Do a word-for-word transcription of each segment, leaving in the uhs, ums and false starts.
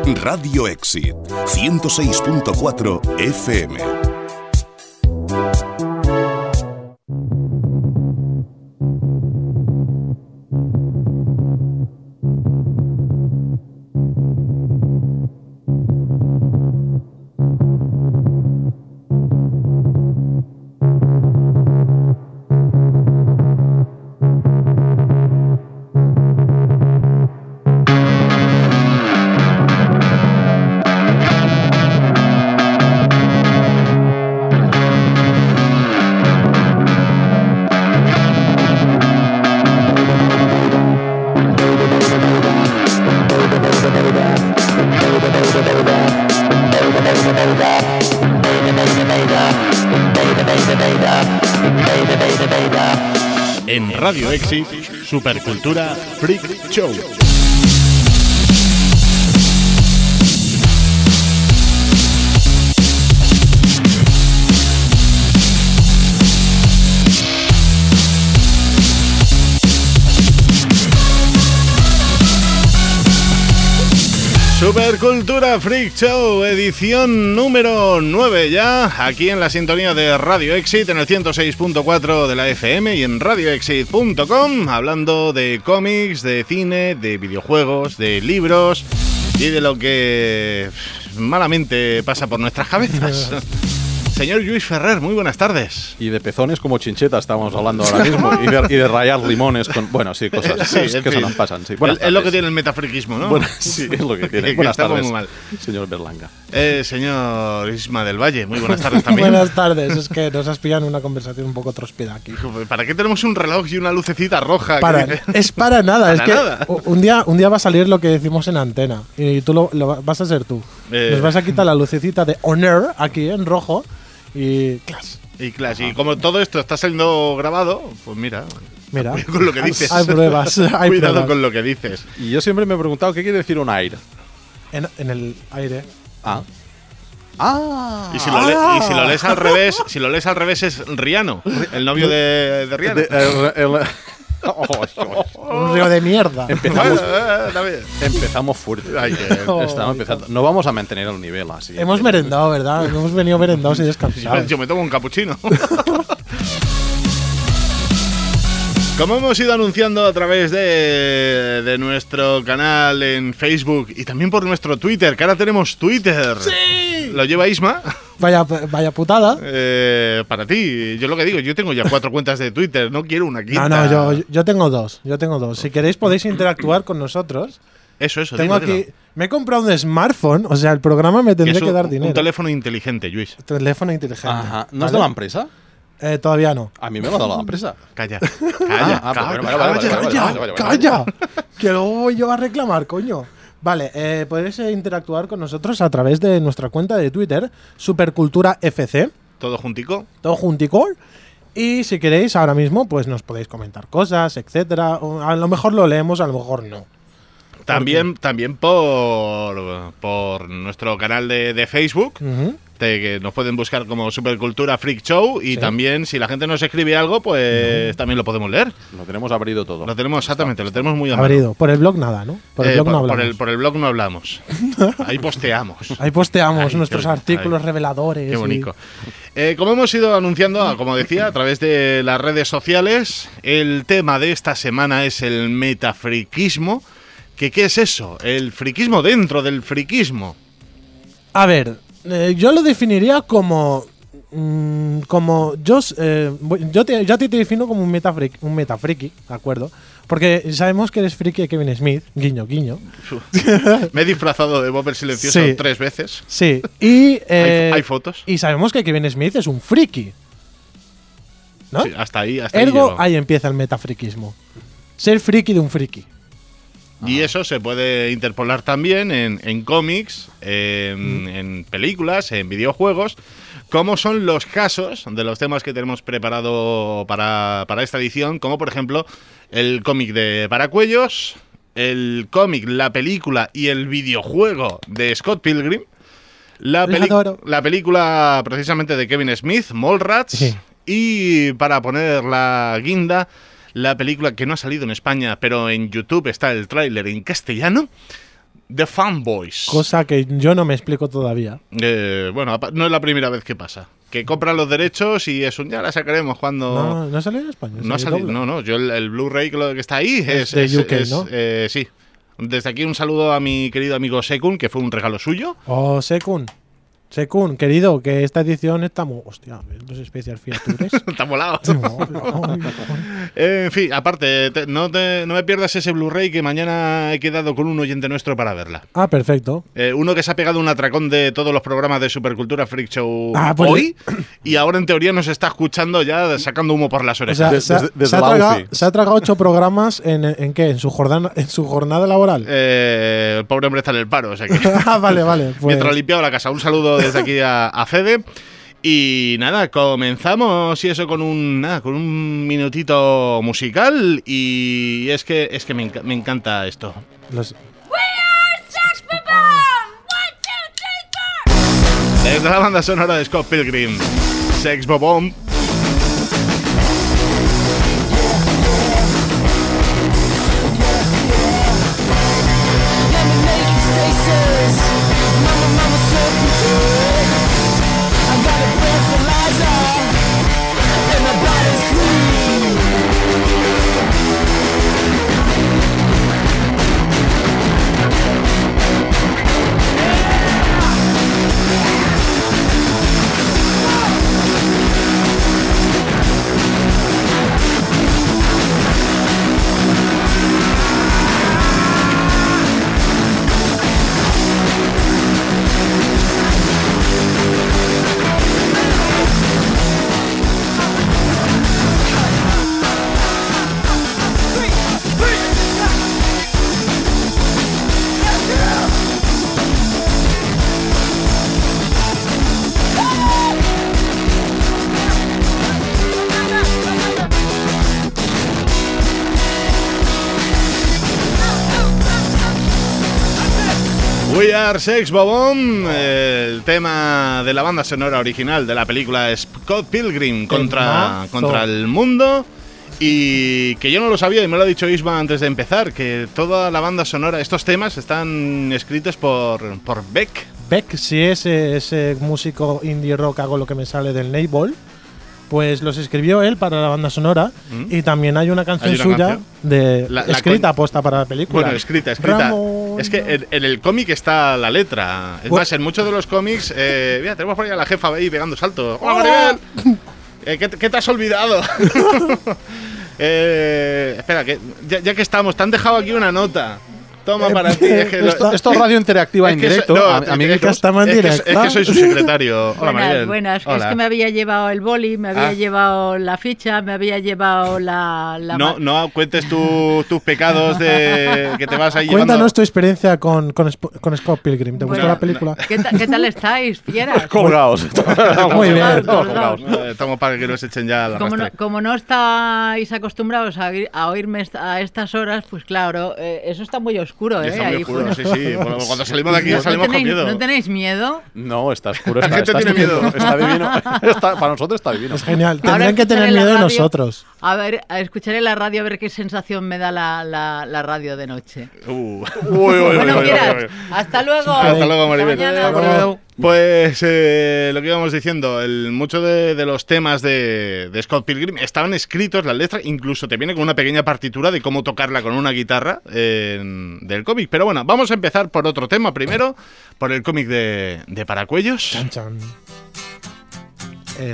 Radio Exit, ciento seis punto cuatro F M. En Radio Exit, Supercultura Freak Show. Supercultura Freak Show, edición número nueve ya, aquí en la sintonía de Radio Exit, en el ciento seis punto cuatro de la F M y en radio exit punto com, hablando de cómics, de cine, de videojuegos, de libros y de lo que malamente pasa por nuestras cabezas. Señor Lluís Ferrer, muy buenas tardes. Y de pezones como chincheta estábamos hablando ahora mismo. Y de, y de rayar limones con... Bueno, sí, cosas sí, que fin. se nos pasan. Sí. Es, es lo que tiene el metafriquismo, ¿no? Bueno, sí, es lo que tiene. Buenas tardes, muy mal. señor Berlanga. Eh, señor Isma del Valle, muy buenas tardes también. Buenas tardes, es que nos has pillado en una conversación un poco tróspida aquí. ¿Para qué tenemos un reloj y una lucecita roja? Para, que... Es para nada, para es que nada. Un, día, un día va a salir lo que decimos en antena y tú lo, lo vas a ser tú. Eh... Nos vas a quitar la lucecita de honor aquí en rojo. Y class. Y class. Y como todo esto está siendo grabado, pues mira. Mira. Cuidado con lo que dices. Hay pruebas. Hay Cuidado pruebas. con lo que dices. Y yo siempre me he preguntado qué quiere decir un aire. En, en el aire. Ah. Ah. Y si, lo le, y si lo lees al revés, si lo lees al revés es Rihanna, el novio de, de Rihanna. De, el, el, Oh, oh, oh. Un río de mierda. Empezamos, empezamos fuerte. Ay, oh, Estamos empezando. No vamos a mantener el nivel así. Hemos merendado, ¿verdad? Hemos venido merendados y descansados. Yo me tomo un capuchino. Como hemos ido anunciando a través de, de nuestro canal en Facebook y también por nuestro Twitter, que ahora tenemos Twitter. ¡Sí! ¿Lo lleva Isma? Vaya, vaya putada. Eh, para ti, yo lo que digo, yo tengo ya cuatro cuentas de Twitter, no quiero una quinta. No, no, yo, yo tengo dos, yo tengo dos. Si queréis podéis interactuar con nosotros. Eso, eso. Tengo dilo, aquí, dilo. Me he comprado un smartphone, o sea, el programa me tendría que, un, que dar dinero. Un teléfono inteligente, Luis. Teléfono inteligente. Ajá. ¿No ¿vale? es de la empresa? Eh, todavía no. A mí me lo ha dado la empresa. Calla, calla, ah, calla, calla, calla, que luego voy yo a reclamar, coño. Vale, eh, podéis interactuar con nosotros a través de nuestra cuenta de Twitter, Supercultura F C. ¿Todo juntico? Todo juntico. Y si queréis, ahora mismo, pues nos podéis comentar cosas, etcétera. A lo mejor lo leemos, a lo mejor no. También, también por, por nuestro canal de, de Facebook, uh-huh. de, que nos pueden buscar como Supercultura Freak Show. Y sí. también, si la gente nos escribe algo, pues uh-huh. también lo podemos leer. Lo tenemos abrido todo. Lo tenemos, exactamente, lo tenemos muy abrido. Por el blog nada, ¿no? Por el eh, blog por, no hablamos. Por el, por el blog no hablamos. Ahí posteamos. Ahí posteamos Ay, nuestros qué, artículos ay, reveladores. Qué bonito. Y... Eh, como hemos ido anunciando, como decía, a través de las redes sociales, el tema de esta semana es el metafriquismo. ¿Qué, ¿Qué es eso? El friquismo dentro del friquismo. A ver, eh, yo lo definiría como... Mmm, como yo, eh, yo, te, yo a ti te defino como un metafric, un metafriki, ¿de acuerdo? Porque sabemos que eres friki de Kevin Smith, guiño, guiño. Me he disfrazado de Bob el Silencioso sí. tres veces. Sí, y... Eh, ¿Hay, ¿Hay fotos? Y sabemos que Kevin Smith es un friki, ¿no? Sí, hasta ahí, hasta Ergo, ahí, ahí empieza el metafriquismo. Ser friki de un friki. Y eso se puede interpolar también en, en cómics, en, mm. en películas, en videojuegos, como son los casos de los temas que tenemos preparado para, para esta edición, como por ejemplo el cómic de Paracuellos, el cómic, la película y el videojuego de Scott Pilgrim, la, peli la película precisamente de Kevin Smith, Mallrats, sí. Y para poner la guinda, la película que no ha salido en España, pero en YouTube está el tráiler en castellano, The Fanboys. Cosa que yo no me explico todavía. Eh, bueno, no es la primera vez que pasa. Que compran los derechos y es un ya la sacaremos cuando. No, no salió en España. No ha salido, no, no. Yo el, el Blu-ray que, lo, que está ahí es, de es, U K, es, ¿no? Eh, sí. Desde aquí un saludo a mi querido amigo Sekun, que fue un regalo suyo. Oh, Sekun. Sekun, querido, que esta edición está muy. Hostia, los Special Features. Está molado. No, no, no. Eh, en fin, aparte, te, no, te, no me pierdas ese Blu-ray que mañana he quedado con un oyente nuestro para verla. Ah, perfecto. Eh, uno que se ha pegado un atracón de todos los programas de Supercultura Freak Show Ah, pues hoy y ahora en teoría nos está escuchando ya sacando humo por las O orejas. sea, Desde- se, ha, desde se ha la tragado, U C I. se ha tragado ocho programas en, en qué, en su jornada, en su jornada laboral. Eh, el pobre hombre está en el paro, o sea que Ah, vale, vale. Pues, mientras limpiaba la casa. Un saludo desde aquí a, a Fede. Y nada, comenzamos y eso con un nada, con un minutito musical y es que es que me, enca- me encanta esto. los- Desde la banda sonora de Scott Pilgrim, Sex Bob-omb. We Are Sex Bob-omb, el tema de la banda sonora original de la película Scott Pilgrim contra, Temazo. contra el mundo. Y que yo no lo sabía y me lo ha dicho Isma antes de empezar, que toda la banda sonora, estos temas están escritos por, por Beck. Beck, si es ese músico indie rock, hago lo que me sale del Nightball, pues los escribió él para la banda sonora. Mm. Y también hay una canción Hay una suya canción. de La- la escrita con- aposta para la película. Bueno, escrita, escrita. Ramón. Es que en, en el cómic está la letra. Es Bu- más, en muchos de los cómics, eh, mira, tenemos por ahí a la jefa ahí pegando saltos. ¡Hola, Maribel! Eh, ¿qué, qué te has olvidado? eh, espera, que ya, ya que estamos, te han dejado aquí una nota. Toma para ti. Es que lo- Esto, esto es radio interactiva es en que directo, so- no, am- es que- amiguitos. que estamos en es que- directo. es que soy su secretario. Hola, Buenas, Maribel. buenas. Hola. Es que me había llevado el boli, me había Ah. llevado la ficha, me había llevado la. la No, ma- no cuentes tu- tus pecados de que te vas ahí llevando. Cuéntanos tu experiencia con, con, Sp- con Scott Pilgrim. ¿Te gustó Bueno, la película? ¿Qué, ta- qué tal estáis, fieras? Colgados. Muy bien. Colgados. No, estamos para que nos echen ya la Como no, rastre. como no estáis acostumbrados a, oír- a oírme est- a estas horas, pues claro, eh, eso está muy oscuro, ¿eh? Está muy Ahí oscuro, fuera. sí, sí. Bueno, cuando salimos de aquí ¿No, salimos no con tenéis, miedo. ¿No tenéis miedo? No, está oscuro. La Está, gente está tiene estupendo, miedo. Está divino. Está- para nosotros está divino. Es genial. Ahora Tendrían que tener escucharé la miedo de radio. nosotros. A ver, a- escucharé la radio a ver qué sensación me da la, la, la radio de noche. Uh. Uy, uy, uy, Bueno, uy, fieras, uy, uy. hasta luego. Hasta luego, Maribel. mañana. Hasta luego. Pues eh, lo que íbamos diciendo, el, muchos de, de los temas de, de Scott Pilgrim estaban escritos, las letras, incluso te viene con una pequeña partitura de cómo tocarla con una guitarra eh, del cómic. Pero bueno, vamos a empezar por otro tema primero, por el cómic de, de Paracuellos. Chan, chan. Eh,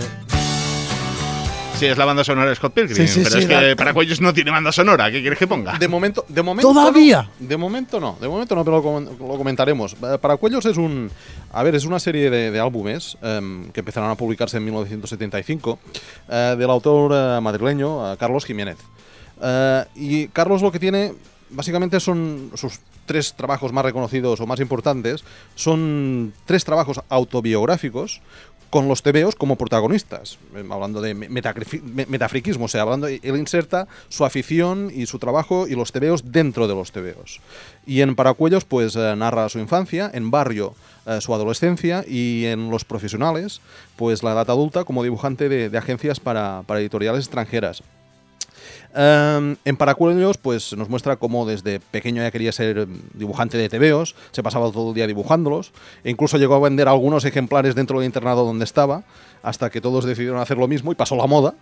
Sí, es la banda sonora de Scott Pilgrim, Sí, sí, pero sí, es que la- Paracuellos no tiene banda sonora, ¿qué quieres que ponga? De momento, de momento ¿Todavía? no. De momento no, de momento no, pero lo, com- lo comentaremos. Eh, Paracuellos es un, a ver, es una serie de, de álbumes em, que empezaron a publicarse en mil novecientos setenta y cinco eh, del autor eh, madrileño eh, Carlos Jiménez. Eh, y Carlos lo que tiene básicamente son sus tres trabajos más reconocidos o más importantes, son tres trabajos autobiográficos con los tebeos como protagonistas, eh, hablando de metacrifi- me- metafriquismo, o sea, hablando, él inserta su afición y su trabajo y los tebeos dentro de los tebeos. Y en Paracuellos, pues eh, narra su infancia, en Barrio eh, su adolescencia y en Los Profesionales, pues la edad adulta como dibujante de, de agencias para, para editoriales extranjeras. Um, en Paracuellos, pues nos muestra cómo desde pequeño ya quería ser dibujante de tebeos, se pasaba todo el día dibujándolos, e incluso llegó a vender algunos ejemplares dentro del internado donde estaba, hasta que todos decidieron hacer lo mismo y pasó la moda.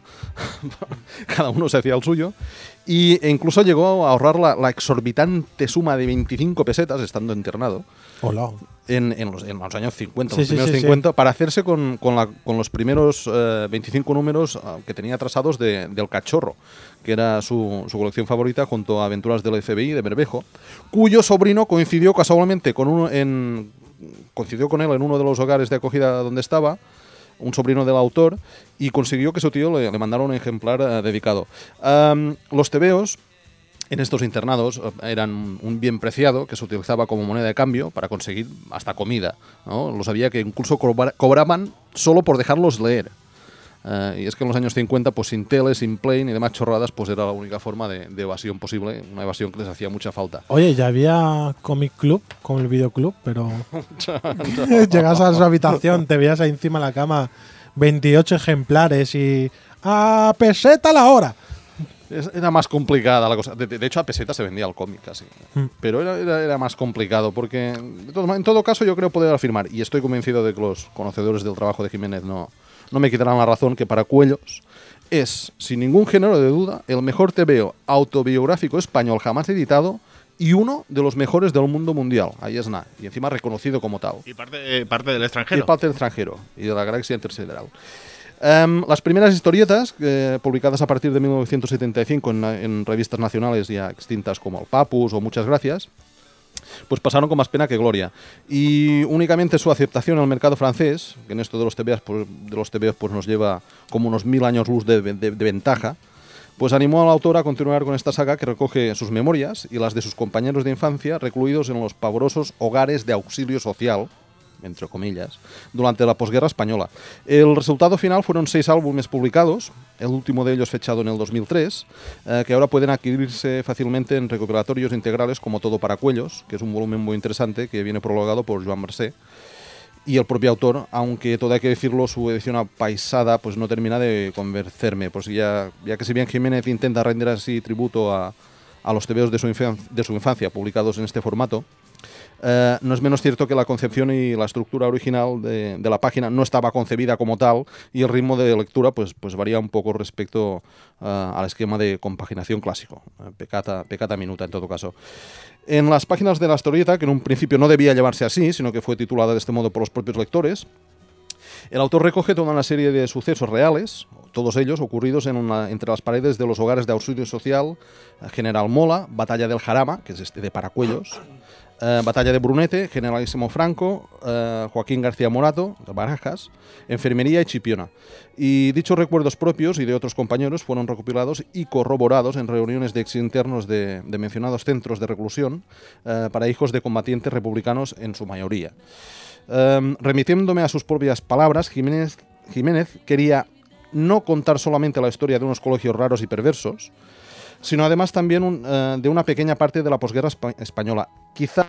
Cada uno se hacía el suyo. Y, e incluso llegó a ahorrar la, la exorbitante suma de veinticinco pesetas, estando internado, Hola. en, en, los, en los años cincuenta, Sí, los sí, primeros sí, cincuenta, sí. para hacerse con, con, la, con los primeros eh, veinticinco números uh, que tenía trazados de, del Cachorro, que era su, su colección favorita, junto a Aventuras del F B I de Bermejo, cuyo sobrino coincidió casualmente con uno en, coincidió con él en uno de los hogares de acogida donde estaba, un sobrino del autor, y consiguió que su tío le, le mandara un ejemplar uh, dedicado. Um, los tebeos en estos internados eran un bien preciado que se utilizaba como moneda de cambio para conseguir hasta comida, ¿no? Los había que incluso cobra- cobraban solo por dejarlos leer. Uh, y es que en los años cincuenta, pues sin tele, sin play ni demás chorradas, pues era la única forma de, de evasión posible, una evasión que les hacía mucha falta. Oye, ya había Comic Club, como el videoclub, pero llegas a su habitación, te veías ahí encima de la cama veintiocho ejemplares y a peseta la hora. Es- Era más complicada la cosa. De, de hecho, a peseta se vendía el cómic casi. Mm. Pero era, era, era más complicado porque, de todo- en todo caso, yo creo poder afirmar, y estoy convencido de que los conocedores del trabajo de Jiménez no, no me quitarán la razón, que Paracuellos es, sin ningún género de duda, el mejor tebeo autobiográfico español jamás editado y uno de los mejores del mundo mundial. Ahí es nada. Y encima reconocido como tal. Y parte, eh, parte del Y extranjero. parte del extranjero y de la galaxia intersideral. Um, las primeras historietas, eh, publicadas a partir de mil novecientos setenta y cinco en, en revistas nacionales ya extintas como El Papus o Muchas Gracias, pues pasaron con más pena que gloria. Y únicamente su aceptación en el mercado francés, que en esto de los tebeos pues, de los tebeos, pues nos lleva como unos mil años luz de, de- de ventaja, pues animó al autor a continuar con esta saga que recoge sus memorias y las de sus compañeros de infancia recluidos en los pavorosos hogares de auxilio social, entre comillas, durante la posguerra española. El resultado final fueron seis álbumes publicados, el último de ellos fechado en el dos mil tres, eh, que ahora pueden adquirirse fácilmente en recopilatorios integrales como Todo Paracuellos, que es un volumen muy interesante que viene prologado por Joan Mercé. Y el propio autor, aunque todo hay que decirlo, su edición apaisada pues no termina de convencerme, pues ya, ya que si bien Jiménez intenta rendir así tributo a, a los tebeos de su, infan- de su infancia publicados en este formato, Eh, no es menos cierto que la concepción y la estructura original de, de la página no estaba concebida como tal y el ritmo de lectura pues, pues varía un poco respecto uh, al esquema de compaginación clásico, uh, peccata, peccata minuta en todo caso. En las páginas de la historieta, que en un principio no debía llamarse así, sino que fue titulada de este modo por los propios lectores, el autor recoge toda una serie de sucesos reales, todos ellos ocurridos en una, entre las paredes de los hogares de auxilio social, General Mola, Batalla del Jarama, que es este de Paracuellos, eh, Batalla de Brunete, Generalísimo Franco, eh, Joaquín García Morato, de Barajas, Enfermería y Chipiona. Y dichos recuerdos propios y de otros compañeros fueron recopilados y corroborados en reuniones de exinternos de, de mencionados centros de reclusión eh, para hijos de combatientes republicanos en su mayoría. Um, remitiéndome a sus propias palabras, Jiménez, Jiménez quería no contar solamente la historia de unos colegios raros y perversos, sino además también un, uh, de una pequeña parte de la posguerra espa- española. Quizá...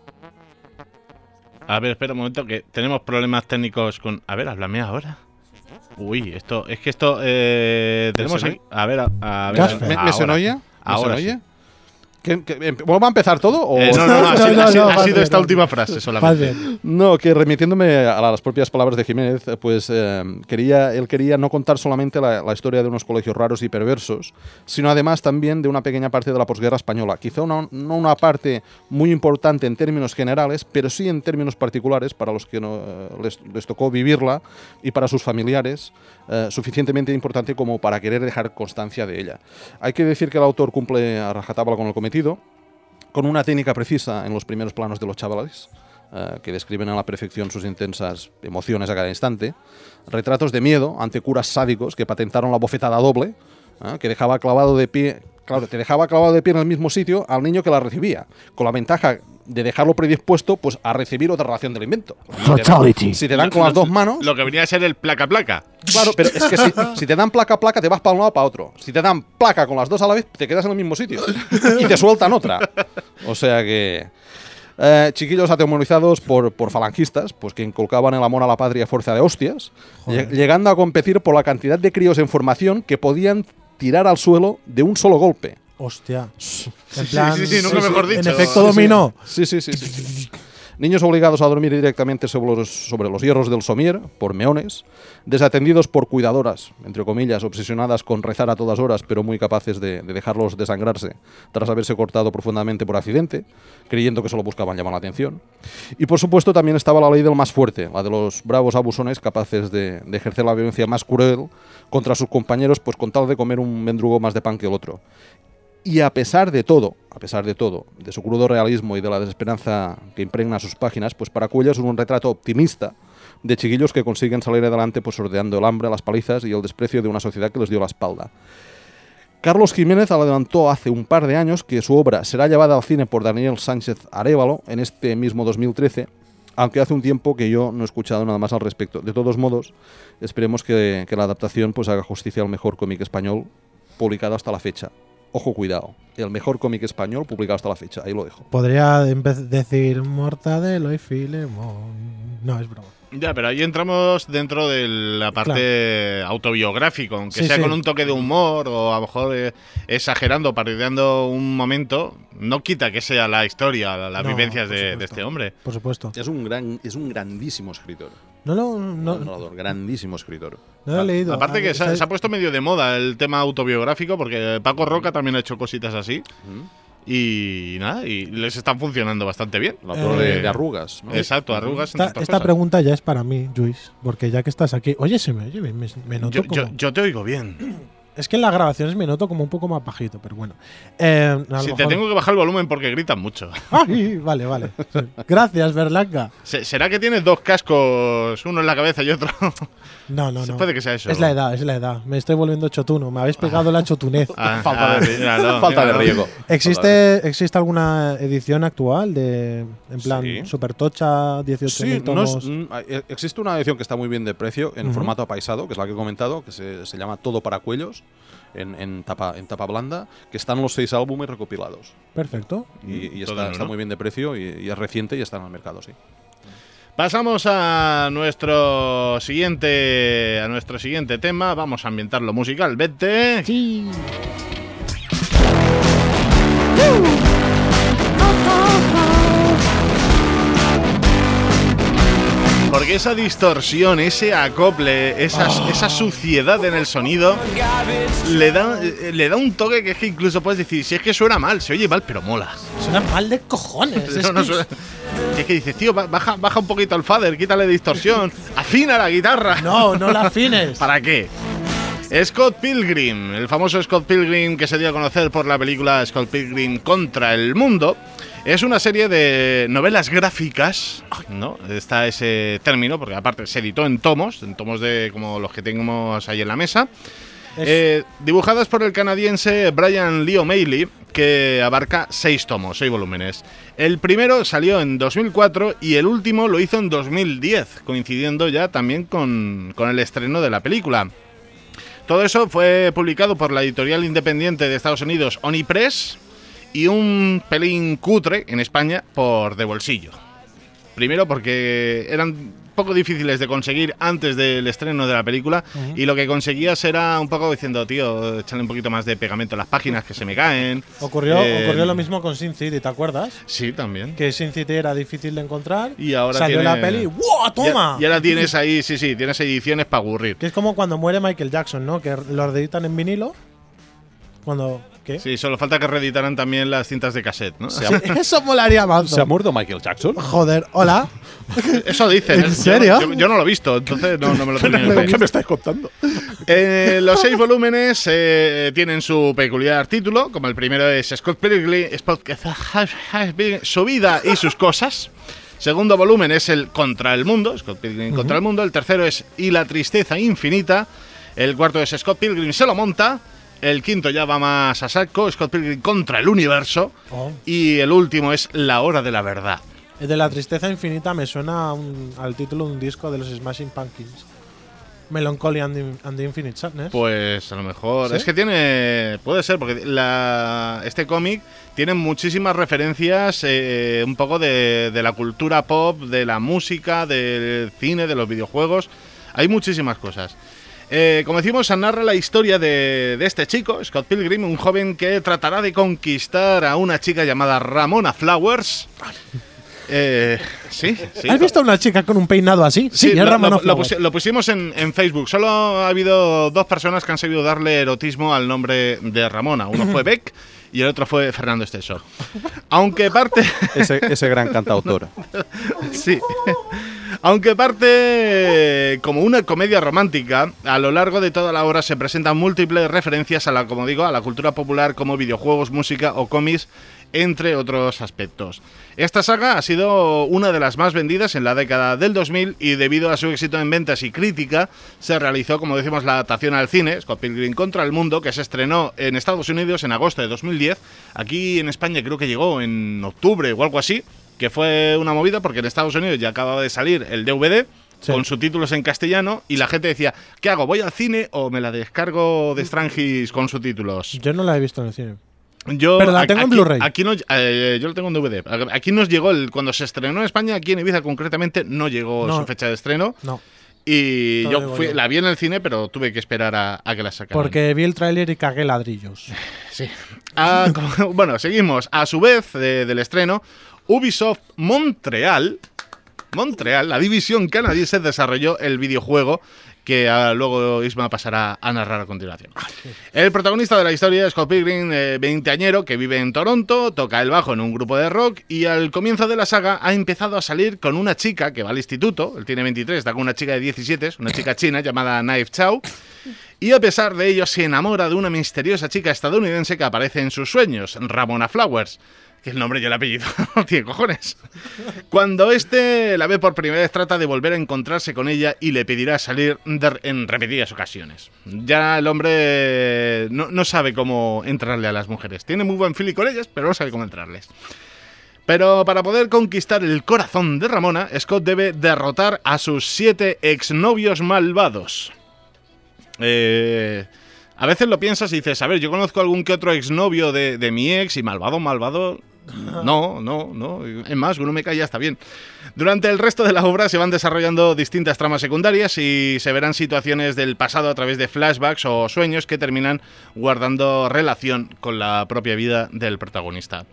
A ver, espera un momento, que tenemos problemas técnicos con... A ver, háblame ahora. Uy, esto... Es que esto... Eh, tenemos se aquí... A ver, a, a ver... Casper. ¿Me, me se ahora. oye? ¿Me Ahora se sí. oye? ¿Que, que, em- ¿Vuelvo a empezar todo? O... Eh, no, no, no, ha sido, No, no, ha sido- no, ha vas sido bien, esta vas última frase solamente. Padre. No, que remitiéndome a las propias palabras de Jiménez, eh, pues eh, quería, él quería no contar solamente la, la historia de unos colegios raros y perversos, sino además también de una pequeña parte de la posguerra española. Quizá una, no una parte muy importante en términos generales, pero sí en términos particulares para los que no, eh, les, les tocó vivirla y para sus familiares, eh, suficientemente importante como para querer dejar constancia de ella. Hay que decir que el autor cumple a rajatabla con el cometido, con una técnica precisa en los primeros planos de los chavales, eh, que describen a la perfección sus intensas emociones a cada instante, retratos de miedo ante curas sádicos que patentaron la bofetada doble, eh, que dejaba clavado de pie, claro, te dejaba clavado de pie en el mismo sitio al niño que la recibía, con la ventaja de dejarlo predispuesto pues a recibir otra ración del invento. Fatality. Si te dan con las dos manos, Lo que venía a ser el placa-placa. claro, pero es que si, si te dan placa placa te vas para un lado o para otro. Si te dan placa con las dos a la vez te quedas en el mismo sitio y te sueltan otra. O sea que eh, chiquillos atemorizados por, por falangistas, pues que inculcaban el amor a la patria a fuerza de hostias, Joder. lle- llegando a competir por la cantidad de críos en formación que podían tirar al suelo de un solo golpe. Hostia. En Sí, plan, sí, sí, nunca mejor dicho. En efecto Sí, dominó. Sí, sí, sí, sí, sí. Niños obligados a dormir directamente sobre los, sobre los hierros del somier, por meones, desatendidos por cuidadoras, entre comillas, obsesionadas con rezar a todas horas, pero muy capaces de, de dejarlos desangrarse tras haberse cortado profundamente por accidente, creyendo que solo buscaban llamar la atención. Y por supuesto también estaba la ley del más fuerte, la de los bravos abusones capaces de, de ejercer la violencia más cruel contra sus compañeros, pues con tal de comer un mendrugo más de pan que el otro. Y a pesar de todo, a pesar de todo, de su crudo realismo y de la desesperanza que impregna sus páginas, pues para Cuellar es un retrato optimista de chiquillos que consiguen salir adelante pues sorteando el hambre, las palizas y el desprecio de una sociedad que les dio la espalda. Carlos Jiménez adelantó hace un par de años que su obra será llevada al cine por Daniel Sánchez Arévalo en este mismo dos mil trece, aunque hace un tiempo que yo no he escuchado nada más al respecto. De todos modos, esperemos que, que la adaptación pues haga justicia al mejor cómic español publicado hasta la fecha. Ojo, cuidado. El mejor cómic español publicado hasta la fecha. Ahí lo dejo. Podría en vez decir Mortadelo y Filemón. No, es broma. Ya, pero ahí entramos dentro de la parte autobiográfica, aunque Sí, sea sí. con un toque de humor o a lo mejor eh, exagerando, parodiando un momento, no quita que sea la historia, las No, vivencias por de, de supuesto. este hombre. Por supuesto. Es un gran, es un grandísimo escritor. No lo, no, No, no, narrador, grandísimo escritor. lo he leído. Aparte Ah, que se, ha- está- se ha puesto medio de moda el tema autobiográfico, porque Paco Roca también ha hecho cositas así. Y nada, y les están funcionando bastante bien. El autor Eh, de, de Arrugas, ¿no? Exacto, arrugas. Esta, entre otras esta cosas. pregunta ya es para mí, Luis, porque ya que estás aquí. Oye, se me oye, me, me noto Yo, como. yo- yo te oigo bien. Es que en las grabaciones me noto como un poco más bajito, pero bueno. Eh, a lo Si te mejor- tengo que bajar el volumen porque gritan mucho. Ay, vale, vale. Sí. Gracias, Berlanga. Se- ¿Será que tienes dos cascos, uno en la cabeza y otro? No, no, Se no. puede que sea eso. Es la edad, es la edad. Me estoy volviendo chotuno. Me habéis pegado la chotunez. Ah, Falta ah, de- míralo, Falta de míralo. riego. ¿Existe, ¿Existe alguna edición actual de, en plan, Sí. super tocha, dieciocho Sí, mil no es- tomos? mm, eh, existe una edición que está muy bien de precio en Ujú. formato apaisado, que es la que he comentado, que se, se llama Todo para Cuellos, en, en tapa, en tapa blanda, que están los seis álbumes recopilados. Perfecto. Y, y Todo está, en está uno. muy bien de precio y, y es reciente y está en el mercado, sí. Pasamos a nuestro siguiente a nuestro siguiente tema. Vamos a ambientarlo musical. Vete. Sí. Porque esa distorsión, ese acople, esa, esa suciedad en el sonido le da, eh, le da un toque que es que incluso puedes decir, si es que suena mal, se oye mal, pero mola. Suena mal de cojones. es No, no que- suena- es que dices, tío, ba- baja, baja un poquito el fader, quítale distorsión, afina la guitarra. No, no la afines. ¿Para qué? Scott Pilgrim, el famoso Scott Pilgrim que se dio a conocer por la película Scott Pilgrim contra el mundo, es una serie de novelas gráficas, ¿no? Está ese término, porque aparte se editó en tomos, en tomos de como los que tenemos ahí en la mesa, Es- eh, dibujadas por el canadiense Brian Lee O'Malley, que abarca seis tomos, seis volúmenes. El primero salió en dos mil cuatro y el último lo hizo en dos mil diez, coincidiendo ya también con, con el estreno de la película. Todo eso fue publicado por la editorial independiente de Estados Unidos, Oni Press, y un pelín cutre en España por De Bolsillo. Primero porque eran poco difíciles de conseguir antes del estreno de la película, Ujú. y lo que conseguías era un poco diciendo, tío, échale un poquito más de pegamento a las páginas que se me caen. Ocurrió, Eh, ocurrió lo mismo con Sin City, ¿te acuerdas? Sí, también. Que Sin City era difícil de encontrar. Y ahora salió tiene- la peli. ¡Wow! ¡Toma! Ya, ya la tienes ahí, sí, sí, tienes ediciones para aburrir. Que es como cuando muere Michael Jackson, ¿no? Que lo editan en vinilo. Cuando. ¿Qué? Sí, solo falta que reeditaran también las cintas de cassette, ¿no? Se ha, Sí, eso molaría más. ¿Se ha muerto Michael Jackson? Joder, hola. Eso dicen. ¿En ¿eh? Yo- serio? Yo, yo no lo he visto, entonces no, no me lo tenía que creer. ¿Qué me estáis contando? Eh, los seis volúmenes eh, tienen su peculiar título, como el primero es Scott Pilgrim, Scott- su vida y sus cosas. Segundo volumen es el Contra el Mundo, Scott Pilgrim contra el Mundo. El tercero es Y la tristeza infinita. El cuarto es Scott Pilgrim se lo monta. El quinto ya va más a saco, Scott Pilgrim contra el universo. Oh. Y el último es La hora de la verdad. El de la tristeza infinita me suena a un- al título de un disco de los Smashing Pumpkins. Melancholy and the, and the Infinite Sadness. Pues a lo mejor. ¿Sí? Es que tiene. Puede ser, porque la, este cómic tiene muchísimas referencias, eh, un poco de, de la cultura pop, de la música, del cine, de los videojuegos. Hay muchísimas cosas. Eh, como decimos, narra la historia de, de este chico, Scott Pilgrim, un joven que tratará de conquistar a una chica llamada Ramona Flowers. Eh, sí, sí. ¿Has visto a una chica con un peinado así? Sí, es lo, Ramona lo- lo Flowers. pusi- lo pusimos en, en Facebook. Solo ha habido dos personas que han sabido darle erotismo al nombre de Ramona. Uno fue Beck y el otro fue Fernando Esteso. Aunque parte... Ese, ese gran cantautor. Sí. Aunque parte como una comedia romántica, a lo largo de toda la obra se presentan múltiples referencias a la, como digo, a la cultura popular como videojuegos, música o cómics, entre otros aspectos. Esta saga ha sido una de las más vendidas en la década del dos mil y debido a su éxito en ventas y crítica se realizó, como decimos, la adaptación al cine, Scott Pilgrim contra el Mundo, que se estrenó en Estados Unidos en agosto de dos mil diez. Aquí en España creo que llegó en octubre o algo así, que fue una movida porque en Estados Unidos ya acababa de salir el D V D Sí. con subtítulos en castellano y la gente decía, ¿qué hago? ¿Voy al cine o me la descargo de Strangis con subtítulos? Yo no la he visto en el cine. Yo, Pero la a- tengo en aquí- Blu-ray. Aquí no, eh, yo lo tengo en D V D. Aquí nos llegó, el, cuando se estrenó en España, aquí en Ibiza concretamente, no llegó No. su fecha de estreno. No. Y Todo yo digo fui, yo. la vi en el cine, pero tuve que esperar a, a que la sacaran. Porque vi el tráiler y cagué ladrillos. Sí. Ah, como- bueno, seguimos. A su vez de- del estreno, Ubisoft Montreal, Montreal, la división canadiense, desarrolló el videojuego que ah, luego Isma pasará a narrar a continuación. El protagonista de la historia es Scott Pilgrim, eh, veinteañero, que vive en Toronto, toca el bajo en un grupo de rock y al comienzo de la saga ha empezado a salir con una chica que va al instituto, él tiene veintitrés, está con una chica de diecisiete, es una chica china llamada Knife Chow, y a pesar de ello se enamora de una misteriosa chica estadounidense que aparece en sus sueños, Ramona Flowers, que el nombre y el apellido no tiene cojones. Cuando este la ve por primera vez trata de volver a encontrarse con ella y le pedirá salir de- en repetidas ocasiones. Ya el hombre no, no sabe cómo entrarle a las mujeres. Tiene muy buen feeling con ellas, pero no sabe cómo entrarles. Pero para poder conquistar el corazón de Ramona, Scott debe derrotar a sus siete exnovios malvados. Eh... A veces lo piensas y dices, a ver, yo conozco algún que otro exnovio de, de mi ex y malvado, malvado. No, no, no. Es más, uno me cae ya está bien. Durante el resto de la obra se van desarrollando distintas tramas secundarias y se verán situaciones del pasado a través de flashbacks o sueños que terminan guardando relación con la propia vida del protagonista.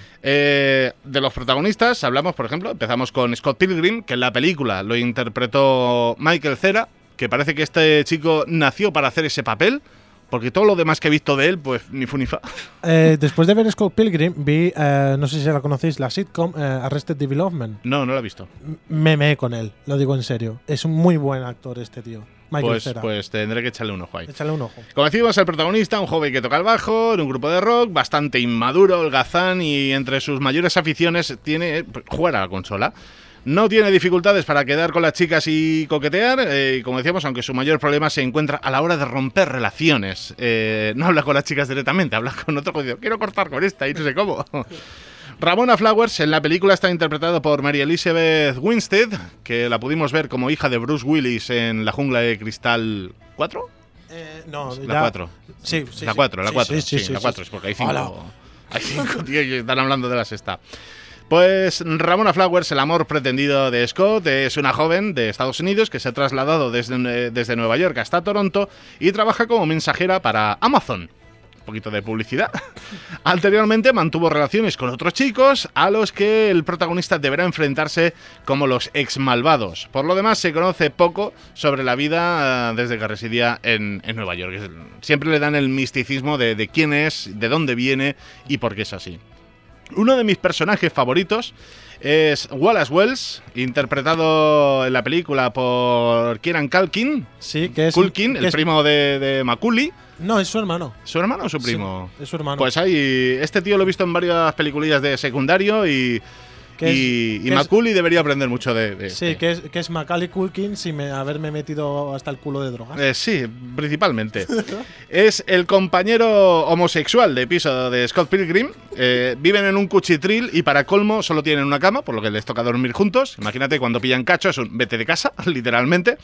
Eh, de los protagonistas hablamos, por ejemplo, empezamos con Scott Pilgrim, que en la película lo interpretó Michael Cera, que parece que este chico nació para hacer ese papel. Porque todo lo demás que he visto de él, pues ni fu ni fa. Eh, después de ver Scott Pilgrim, vi, eh, no sé si la conocéis, la sitcom eh, Arrested Development. No, no lo he visto. Me meé con él, lo digo en serio. Es un muy buen actor este tío. Michael Pues, Cera. pues tendré que echarle un ojo ahí. Échale un ojo. Como decimos, el protagonista, un joven que toca el bajo en un grupo de rock, bastante inmaduro, holgazán, y entre sus mayores aficiones tiene eh, jugar a la consola. No tiene dificultades para quedar con las chicas y coquetear, eh, y como decíamos, aunque su mayor problema se encuentra a la hora de romper relaciones. Eh, no habla con las chicas directamente, habla con otro jodido. Quiero cortar con esta y no sé cómo. Ramona Flowers en la película está interpretada por Mary Elizabeth Winstead, que la pudimos ver como hija de Bruce Willis en La Jungla de Cristal cuatro. Eh, no, La ya- cuatro. Sí, sí. La sí. cuatro, la Sí, cuatro. Sí, Sí, sí, sí, la sí. cuatro, es porque hay Hola. cinco. Hay cinco, tío, y están hablando de la sexta. Pues Ramona Flowers, el amor pretendido de Scott, es una joven de Estados Unidos que se ha trasladado desde, desde Nueva York hasta Toronto y trabaja como mensajera para Amazon. Un poquito de publicidad. Anteriormente mantuvo relaciones con otros chicos a los que el protagonista deberá enfrentarse como los ex malvados. Por lo demás, se conoce poco sobre la vida eh, desde que residía en, en Nueva York. Es- Siempre le dan el misticismo de, de quién es, de dónde viene y por qué es así. Uno de mis personajes favoritos es Wallace Wells, interpretado en la película por Kieran Culkin. Sí, que es. Culkin, que el es- primo de, de Macaulay. No, es su hermano. ¿Su hermano o su primo? Sí, es su hermano. Pues hay. Este tío lo he visto en varias peliculillas de secundario y. Que es- y, y que es- Macaulay debería aprender mucho de. de- Sí, que es, que es Macaulay Culkin sin me- haberme metido hasta el culo de drogas. Eh, sí, principalmente. Es el compañero homosexual de piso de Scott Pilgrim. Eh, viven en un cuchitril y para colmo solo tienen una cama, por lo que les toca dormir juntos. Imagínate cuando pillan cacho, es un vete de casa, literalmente.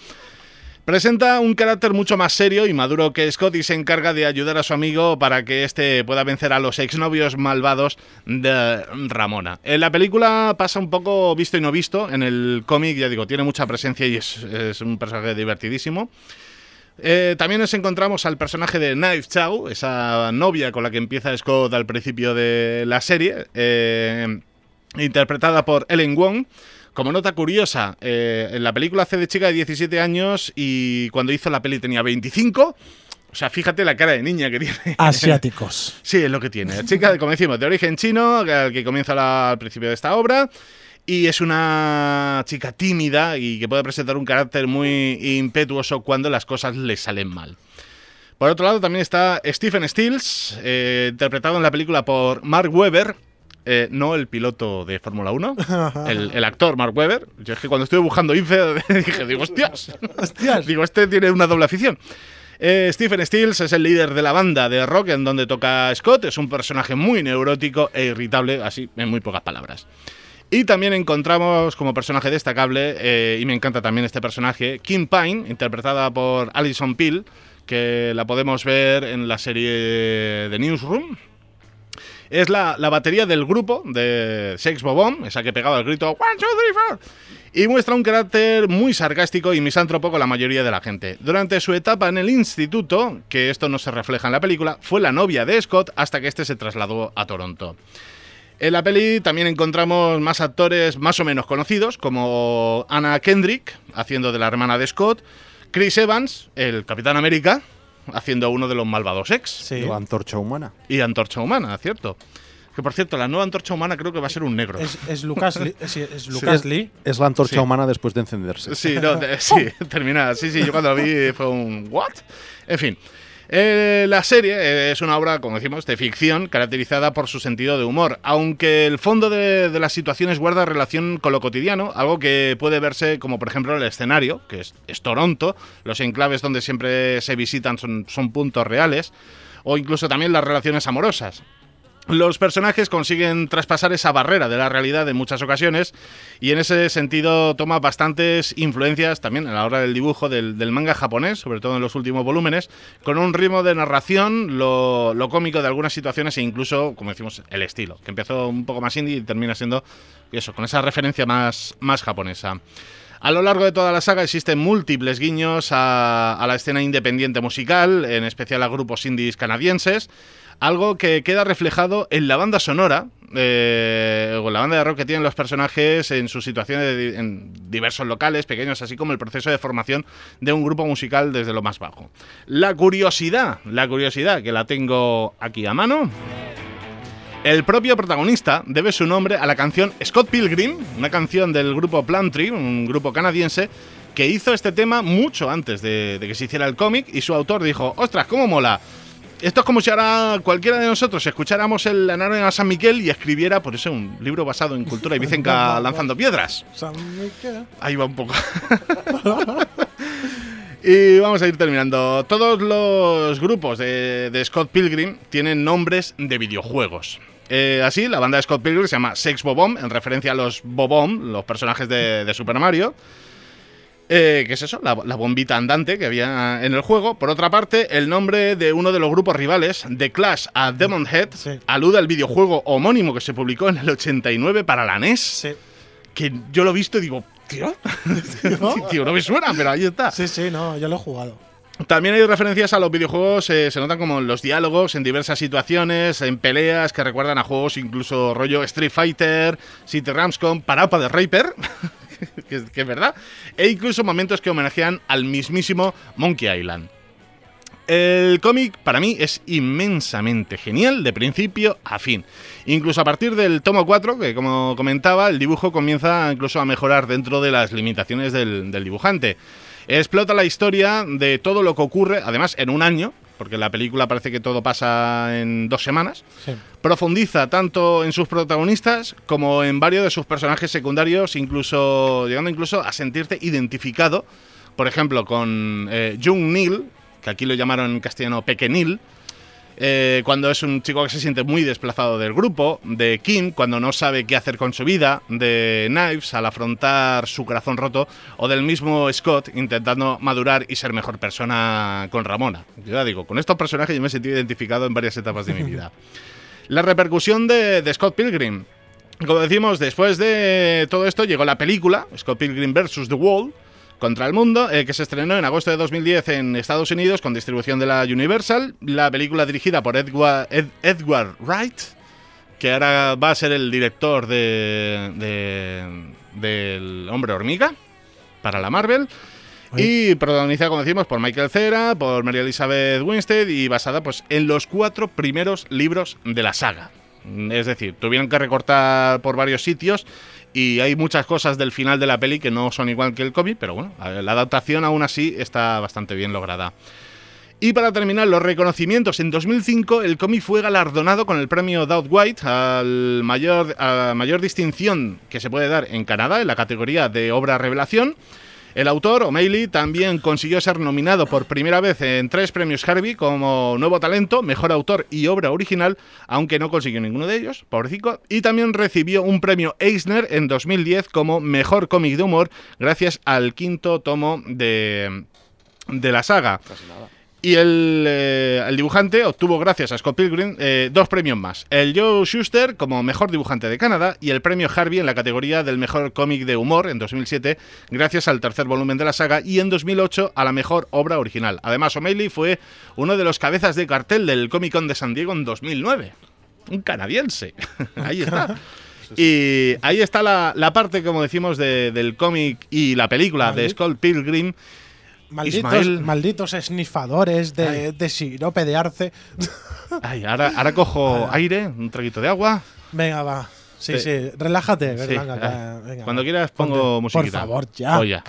Presenta un carácter mucho más serio y maduro que Scott y se encarga de ayudar a su amigo para que éste pueda vencer a los exnovios malvados de Ramona. En la película pasa un poco visto y no visto. En el cómic, ya digo, tiene mucha presencia y es, es un personaje divertidísimo. Eh, también nos encontramos al personaje de Knives Chow, esa novia con la que empieza Scott al principio de la serie, eh, interpretada por Ellen Wong. Como nota curiosa, eh, en la película hace de chica de diecisiete años y cuando hizo la peli tenía veinticinco. O sea, fíjate la cara de niña que tiene. Asiáticos. Sí, es lo que tiene. La chica, como decimos, de origen chino, que, que comienza la, al principio de esta obra. Y es una chica tímida y que puede presentar un carácter muy impetuoso cuando las cosas le salen mal. Por otro lado, también está Stephen Stills, eh, interpretado en la película por Mark Webber. Eh, no el piloto de Fórmula uno, el, el actor Mark Webber. Yo es que cuando estuve buscando info dije, digo, hostias. Hostias. Digo, este tiene una doble afición. Eh, Stephen Stills es el líder de la banda de rock en donde toca Scott. Es un personaje muy neurótico e irritable, así en muy pocas palabras. Y también encontramos como personaje destacable, eh, y me encanta también este personaje, Kim Pine, interpretada por Alison Peel, que la podemos ver en la serie de Newsroom. Es la, la batería del grupo de Sex Bob-omb, esa que pegaba el grito one, two, three, four, y muestra un carácter muy sarcástico y misántropo con la mayoría de la gente. Durante su etapa en el instituto, que esto no se refleja en la película, fue la novia de Scott hasta que este se trasladó a Toronto. En la peli también encontramos más actores más o menos conocidos, como Anna Kendrick, haciendo de la hermana de Scott, Chris Evans, el Capitán América, haciendo uno de los malvados ex. Sí. La antorcha humana. Y Antorcha Humana, cierto. Que por cierto, la nueva Antorcha Humana creo que va a ser un negro. Es, es Lucas Lee. Es, es Lucas Sí. Lee. Es la antorcha Sí. humana después de encenderse. Sí, no, de- sí, termina. Sí, sí, yo cuando lo vi fue un ¿what? En fin. Eh, la serie eh, es una obra, como decimos, de ficción caracterizada por su sentido de humor, aunque el fondo de, de las situaciones guarda relación con lo cotidiano, algo que puede verse como por ejemplo el escenario, que es, es Toronto, los enclaves donde siempre se visitan son, son puntos reales, o incluso también las relaciones amorosas. Los personajes consiguen traspasar esa barrera de la realidad en muchas ocasiones y en ese sentido toma bastantes influencias también a la hora del dibujo del, del manga japonés, sobre todo en los últimos volúmenes, con un ritmo de narración, lo, lo cómico de algunas situaciones e incluso, como decimos, el estilo, que empezó un poco más indie y termina siendo eso, con esa referencia más, más japonesa. A lo largo de toda la saga existen múltiples guiños a, a la escena independiente musical, en especial a grupos indies canadienses, algo que queda reflejado en la banda sonora, eh, o la banda de rock que tienen los personajes en sus situaciones de, en diversos locales pequeños, así como el proceso de formación de un grupo musical desde lo más bajo. La curiosidad, la curiosidad que la tengo aquí a mano. El propio protagonista debe su nombre a la canción Scott Pilgrim, una canción del grupo Plumtree, un grupo canadiense, que hizo este tema mucho antes de, de que se hiciera el cómic, y su autor dijo, ostras, cómo mola. Esto es como si ahora cualquiera de nosotros escucháramos el Anarema a San Miguel y escribiera, por eso, un libro basado en cultura ibicenca lanzando piedras. Ahí va un poco. Y vamos a ir terminando. Todos los grupos de, de Scott Pilgrim tienen nombres de videojuegos. Eh, así, la banda de Scott Pilgrim se llama Sex Bob-omb, en referencia a los Bob-omb, los personajes de, de Super Mario. Eh, ¿Qué es eso? La, la bombita andante que había en el juego. Por otra parte, el nombre de uno de los grupos rivales, The Clash a Demon Head, Sí. alude al videojuego homónimo que se publicó en el ochenta y nueve para la N E S. Sí. Que yo lo he visto y digo, tío, tío, no me suena, pero ahí está. Sí, sí, no, yo lo he jugado. También hay referencias a los videojuegos, eh, se notan como en los diálogos, en diversas situaciones, en peleas que recuerdan a juegos incluso rollo Street Fighter, City Ramscom, Parapa de Raper, que, que es verdad, e incluso momentos que homenajean al mismísimo Monkey Island. El cómic para mí es inmensamente genial de principio a fin. Incluso a partir del tomo cuatro, que como comentaba, el dibujo comienza incluso a mejorar dentro de las limitaciones del, del dibujante. Explota la historia de todo lo que ocurre, además en un año, porque en la película parece que todo pasa en dos semanas. Sí. Profundiza tanto en sus protagonistas como en varios de sus personajes secundarios, incluso llegando incluso a sentirte identificado, por ejemplo, con eh, Jung Neil, que aquí lo llamaron en castellano Pequenil, eh, cuando es un chico que se siente muy desplazado del grupo, de Kim, cuando no sabe qué hacer con su vida, de Knives al afrontar su corazón roto, o del mismo Scott intentando madurar y ser mejor persona con Ramona. Yo ya digo, con estos personajes yo me he sentido identificado en varias etapas de mi vida. La repercusión de, de Scott Pilgrim. Como decimos, después de todo esto llegó la película, Scott Pilgrim versus. The World, contra el mundo, eh, que se estrenó en agosto de dos mil diez en Estados Unidos con distribución de la Universal. La película dirigida por Edward, Ed, Edward Wright, que ahora va a ser el director de, de del Hombre Hormiga para la Marvel. Y protagonizada, como decimos, por Michael Cera, por Mary Elizabeth Winstead y basada pues en los cuatro primeros libros de la saga. Es decir, tuvieron que recortar por varios sitios y hay muchas cosas del final de la peli que no son igual que el cómic, pero bueno, la adaptación aún así está bastante bien lograda. Y para terminar, los reconocimientos. En dos mil cinco el cómic fue galardonado con el premio Doug White al mayor, a la mayor distinción que se puede dar en Canadá en la categoría de obra revelación. El autor, O'Malley, también consiguió ser nominado por primera vez en tres premios Harvey como nuevo talento, mejor autor y obra original, aunque no consiguió ninguno de ellos, pobrecito. Y también recibió un premio Eisner en dos mil diez como mejor cómic de humor, gracias al quinto tomo de, de la saga. Casi nada. Y el, eh, el dibujante obtuvo, gracias a Scott Pilgrim, eh, dos premios más. El Joe Shuster como mejor dibujante de Canadá y el premio Harvey en la categoría del mejor cómic de humor en dos mil siete, gracias al tercer volumen de la saga, y en dos mil ocho a la mejor obra original. Además, O'Malley fue uno de los cabezas de cartel del Comic Con de San Diego en dos mil nueve. Un canadiense. Ahí está. Y ahí está la, la parte, como decimos, de, del cómic y la película de Scott Pilgrim. Malditos, Ismael. malditos esnifadores de, de sirope de arce. Ay, ahora, ahora cojo aire, un traguito de agua. Venga, va. Sí, Te- sí, relájate. Sí, Venga, ay, ya, venga, cuando va. quieras pongo Ponte. musiquita. Por favor, ya. Oh, ya.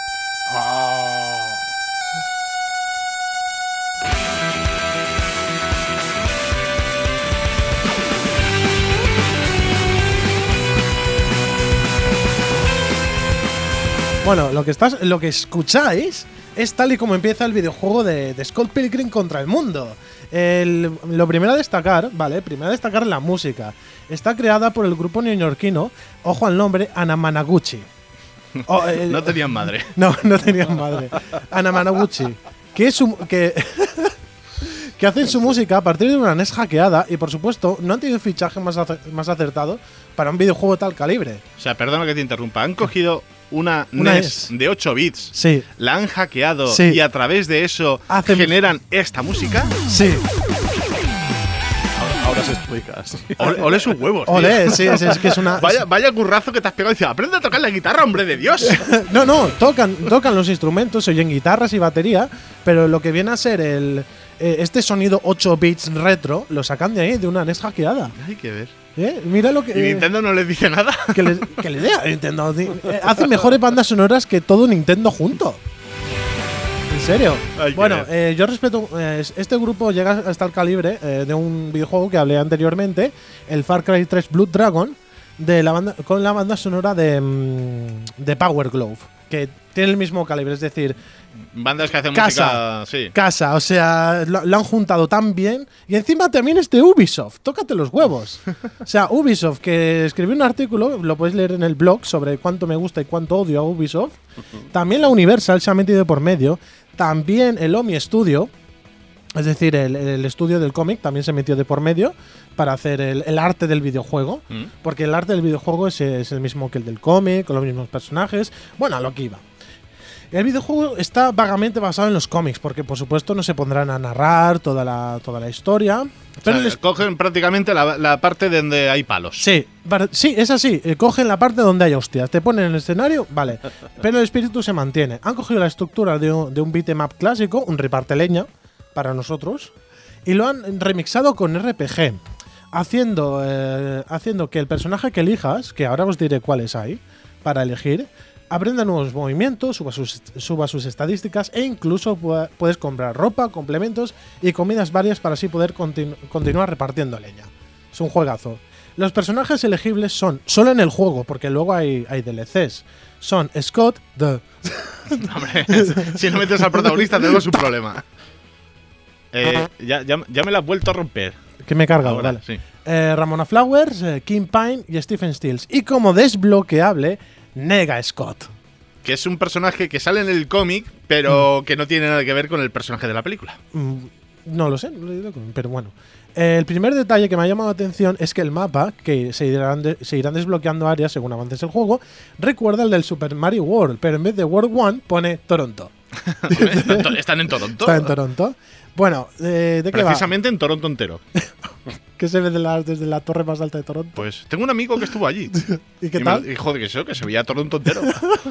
Bueno, lo que estás, lo que escucháis es tal y como empieza el videojuego de, de Scott Pilgrim contra el mundo. El- lo primero a destacar, ¿vale? Primero a destacar la música. Está creada por el grupo neoyorquino, ojo al nombre, Anamanaguchi. O, el- No tenían madre. No, no tenían madre. Anamanaguchi. Que es un, que, que hacen su música a partir de una N E S hackeada y, por supuesto, no han tenido fichaje más, ace- más acertado para un videojuego de tal calibre. O sea, perdona que te interrumpa. Han cogido una, Una N E N E S S. de ocho bits, Sí, la han hackeado Sí. y a través de eso Hacen- generan esta música. sí. Ahora se explica. Sí. Ole, ole sus huevos. tío. Olé, sí, es, es que es una. Vaya, vaya currazo que te has pegado y dices, aprende a tocar la guitarra, hombre de Dios. No, no, tocan, tocan los instrumentos, se oyen guitarras y batería, pero lo que viene a ser el eh, este sonido ocho bits retro lo sacan de ahí, de una N E S hackeada. Hay que ver. ¿Eh? Mira lo que. ¿Y Nintendo no les dice nada? Que le, que le dé a Nintendo. Di- eh, Hace mejores bandas sonoras que todo Nintendo junto. En serio. Hay que Bueno, ver. eh, yo respeto. eh, este grupo llega hasta el calibre eh, de un videojuego que hablé anteriormente, el Far Cry tres Blood Dragon, de la banda, con la banda sonora de, mm, de Power Glove, que tiene el mismo calibre, es decir, Bandas que hacen Casa. música. Sí. casa, o sea, lo, lo han juntado tan bien. Y encima también es de Ubisoft, tócate los huevos. O sea, Ubisoft, que escribió un artículo, lo podéis leer en el blog, sobre cuánto me gusta y cuánto odio a Ubisoft. También la Universal se ha metido por medio. También el Omi Studio, es decir, el, el estudio del cómic, también se metió de por medio para hacer el, el arte del videojuego. Mm. Porque el arte del videojuego es, es el mismo que el del cómic, con los mismos personajes. Bueno, a lo que iba. El videojuego está vagamente basado en los cómics, porque por supuesto no se pondrán a narrar toda la, toda la historia. Pero O sea, el es- cogen prácticamente la, la parte donde hay palos. sí, bar- sí, es así. eh, Cogen la parte donde hay hostias, te ponen en el escenario, vale. Pero el espíritu se mantiene. Han cogido la estructura de un, de un beat'em up clásico, un reparte leña, para nosotros, y lo han remixado con R P G, haciendo, eh, haciendo que el personaje que elijas, que ahora os diré cuáles hay para elegir, aprenda nuevos movimientos, suba sus, suba sus estadísticas e incluso pu- puedes comprar ropa, complementos y comidas varias para así poder continu- continuar repartiendo leña. Es un juegazo. Los personajes elegibles son, solo en el juego, porque luego hay, hay D L Cs, son Scott, the, Hombre, si no metes al protagonista tenemos un problema. Eh, ya, ya, ya me la has vuelto a romper. que me he cargado, Ahora, vale. sí. Eh, Ramona Flowers, eh, Kim Pine y Stephen Stills. Y como desbloqueable, Nega Scott. Que es un personaje que sale en el cómic, pero que no tiene nada que ver con el personaje de la película. Mm, No lo sé, no lo he leído, pero bueno. Eh, el primer detalle que me ha llamado la atención es que el mapa, que se irán, de- se irán desbloqueando áreas según avances el juego, recuerda el del Super Mario World, pero en vez de World One pone Toronto. Están en Toronto. Está en Toronto. Bueno, eh, ¿de qué va? Precisamente en Toronto entero. ¿Qué se ve de la- desde la torre más alta de Toronto? Pues tengo un amigo que estuvo allí. ¿Y qué y tal? Me, y joder, que eso, que se veía Toronto entero.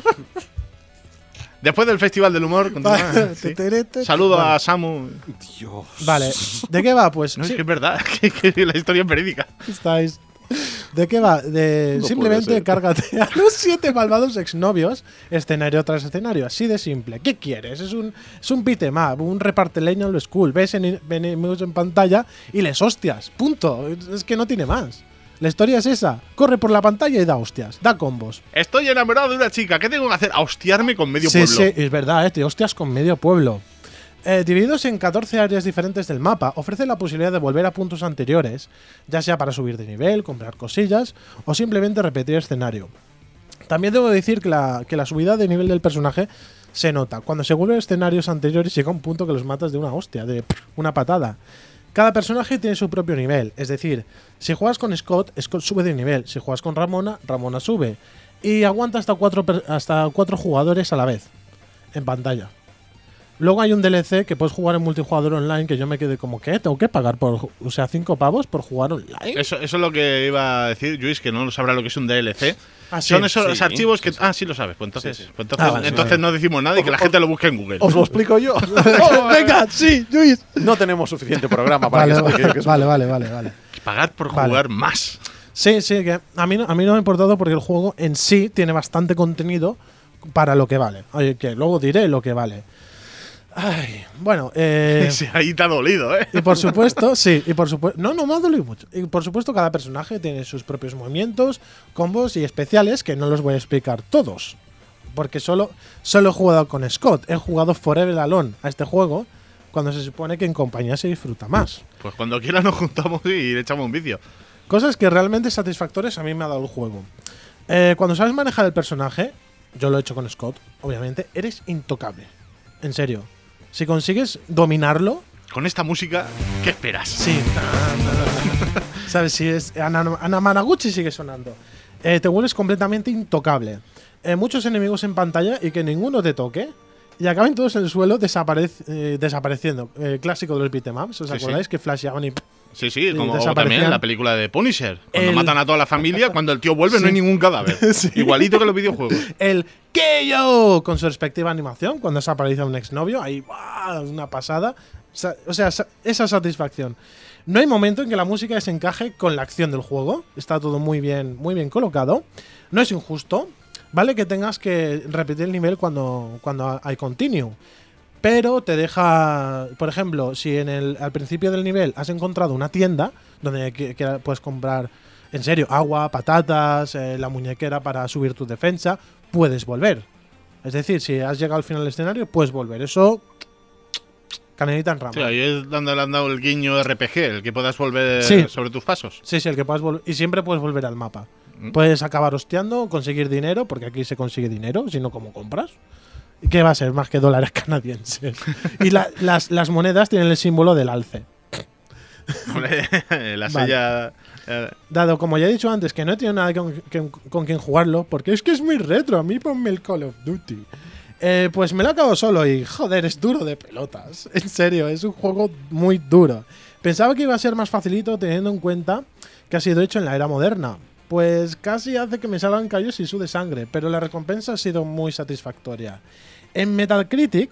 Después del Festival del Humor, continúa, sí. Saludo Bueno. a Samu. Dios. Vale, ¿de qué va? Pues No, sí, es que es verdad, que, que la historia es verídica. estáis. ¿De qué va? De No simplemente puede ser. cárgate a los siete malvados exnovios, escenario tras escenario, así de simple. ¿Qué quieres? Es un, es un beat 'em up, un reparte leña en lo school. Ves en- enemigos en pantalla y les hostias. Punto. Es- Es que no tiene más. La historia es esa. Corre por la pantalla y da hostias. Da combos. Estoy enamorado de una chica. ¿Qué tengo que hacer? A hostiarme con medio Sí, pueblo. sí, es verdad, eh, te hostias con medio pueblo. Eh, divididos en catorce áreas diferentes del mapa, ofrece la posibilidad de volver a puntos anteriores, ya sea para subir de nivel, comprar cosillas o simplemente repetir escenario. También debo decir que la, que la subida de nivel del personaje se nota. Cuando se vuelve a escenarios anteriores llega un punto que los matas de una hostia, de pff, una patada. Cada personaje tiene su propio nivel, es decir, si juegas con Scott, Scott sube de nivel, si juegas con Ramona, Ramona sube. Y aguanta hasta cuatro, per- hasta cuatro jugadores a la vez, en pantalla. Luego hay un D L C que puedes jugar en multijugador online que yo me quedé como, ¿qué? ¿Tengo que pagar por, o sea, cinco pavos por jugar online? Eso, eso es lo que iba a decir Luis, que no sabrá lo que es un D L C. Ah, sí, Son esos los sí. archivos que. Ah, sí lo sabes. Pues entonces, Sí, sí. pues entonces, Ah, vale, entonces vale. no decimos nada y que la gente lo busque en Google. Os lo explico yo. ¡Oh, venga, sí, Luis! No tenemos suficiente programa para Vale, que explique yo que es vale, vale, vale, vale. Pagar por Vale. jugar más. Sí, sí, que a mí, no, a mí no me ha importado porque el juego en sí tiene bastante contenido para lo que vale. Oye, que luego diré lo que vale. Ay, bueno, eh, Sí, ahí te ha dolido, ¿eh? y por supuesto, sí, y por supuesto, no, no me ha dolido mucho. Y por supuesto, cada personaje tiene sus propios movimientos, combos y especiales que no los voy a explicar todos. Porque solo, solo he jugado con Scott, he jugado Forever Alone a este juego, cuando se supone que en compañía se disfruta más. Pues cuando quiera nos juntamos y le echamos un vicio. Cosas que realmente satisfactorias a mí me ha dado el juego. Eh, cuando sabes manejar el personaje, yo lo he hecho con Scott, obviamente, eres intocable. En serio. Si consigues dominarlo, Con esta música, ¿qué esperas? sí. ¿Sabes? Si es Ana, Ana Managuchi sigue sonando. Eh, te vuelves completamente intocable. Eh, muchos enemigos en pantalla y que ninguno te toque. Y acaben todos en el suelo desaparec- eh, desapareciendo. Eh, clásico de los beatemaps. ¿Os Sí, acordáis sí. que flasheaban y Sí, sí, Y como desaparecían. también la película de Punisher. Cuando El- matan a toda la familia, cuando el tío vuelve no hay ningún cadáver. Sí. Igualito que los videojuegos. el K O con su respectiva animación cuando desaparece un exnovio, ahí ¡buah! Una pasada. Sa- O sea, sa- esa satisfacción. No hay momento en que la música desencaje con la acción del juego. Está todo muy bien, muy bien colocado. No es injusto, ¿vale? Que tengas que repetir el nivel cuando, cuando hay continue. Pero te deja, por ejemplo, si en el, al principio del nivel has encontrado una tienda donde que- que puedes comprar, en serio, agua, patatas, eh, la muñequera para subir tu defensa, puedes volver. Es decir, si has llegado al final del escenario, puedes volver. Eso, canelita en rama. Sí, ahí es donde le han dado el guiño R P G, el que puedas volver Sí. sobre tus pasos. Sí, sí, el que puedas volver. Y siempre puedes volver al mapa. Mm. Puedes acabar hosteando, conseguir dinero, porque aquí se consigue dinero, si no, ¿cómo compras? ¿Y qué va a ser más que dólares canadienses? Y la- las, las monedas tienen el símbolo del alce. Hombre, la Vale. sella. eh, Dado, como ya he dicho antes, que no he tenido nada con, con, con quien jugarlo, porque es que es muy retro, a mí ponme el Call of Duty. Eh, pues me lo he acabado solo y, joder, es duro de pelotas. En serio, es un juego muy duro. Pensaba que iba a ser más facilito teniendo en cuenta que ha sido hecho en la era moderna. Pues casi hace que me salgan callos y sude sangre, pero la recompensa ha sido muy satisfactoria. En Metacritic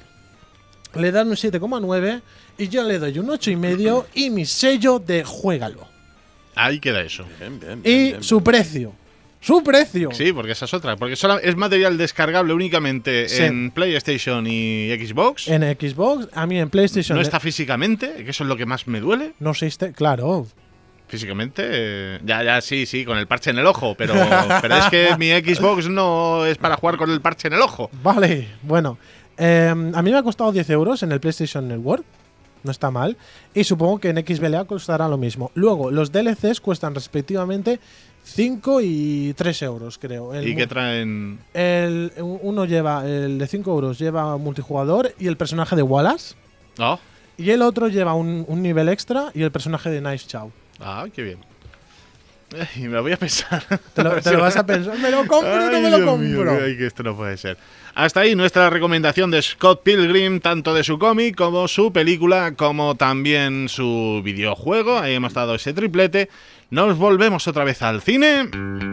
le dan un siete coma nueve y yo le doy un ocho coma cinco y mi sello de juégalo. ahí queda eso. Bien, bien, bien, Y bien, su bien. precio. ¡Su precio! Sí, porque esa es otra. Porque solo es material descargable únicamente Sí. en PlayStation y Xbox. En Xbox, a mí en PlayStation no eh, está físicamente, que eso es lo que más me duele. no existe, claro. Físicamente, eh, ya, ya, sí, sí, con el parche en el ojo. Pero, pero es que mi Xbox no es para jugar con el parche en el ojo. Vale, bueno. Eh, a mí me ha costado diez euros en el PlayStation Network. No está mal. Y supongo que en X B L A costará lo mismo. Luego, los D L Cs cuestan respectivamente cinco y tres euros, creo. El Y mu- que traen. el, uno lleva, el de cinco euros lleva multijugador y el personaje de Wallace. Oh, Y el otro lleva un, un nivel extra y el personaje de Nice Chow. Ah, qué bien. Ay, me lo voy a pensar. Te lo, te lo vas a pensar. ¿Me lo compro o no Ay, me lo Dios compro? mío, ay, que esto no puede ser. Hasta ahí nuestra recomendación de Scott Pilgrim, tanto de su cómic como su película, como también su videojuego. Ahí hemos dado ese triplete. Nos volvemos otra vez al cine.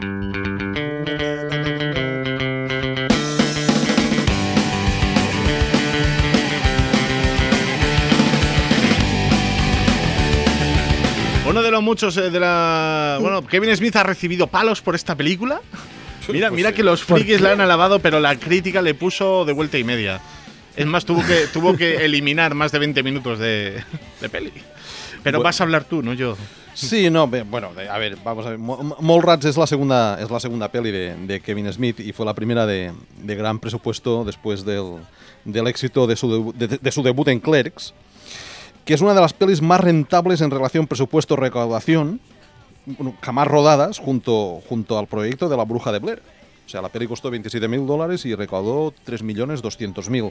Uno de los muchos eh, de la... Bueno, Kevin Smith ha recibido palos por esta película. Mira, mira que los frikis la han alabado, pero la crítica le puso de vuelta y media. Es más, tuvo que, tuvo que eliminar más de veinte minutos de, de peli. Pero Bueno. vas a hablar tú, no yo. Sí, no, bé, bueno, a ver, vamos a ver. Mo- Mallrats es la segunda, es la segunda peli de, de Kevin Smith y fue la primera de, de gran presupuesto después del, del éxito de su, debu- de, de su debut en Clerks, que es una de las pelis más rentables en relación presupuesto-recaudación bueno, jamás rodadas junto, junto al proyecto de La Bruja de Blair. O sea, la peli costó veintisiete mil dólares y recaudó tres millones doscientos mil.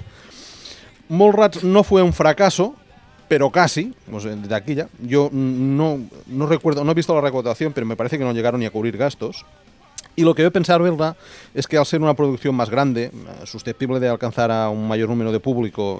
Mallrats no fue un fracaso, pero casi, o sea, de aquí ya. Yo no, no recuerdo, no he visto la recaudación, pero me parece que no llegaron ni a cubrir gastos. Y lo que voy a pensar, ¿verdad?, es que al ser una producción más grande, susceptible de alcanzar a un mayor número de público,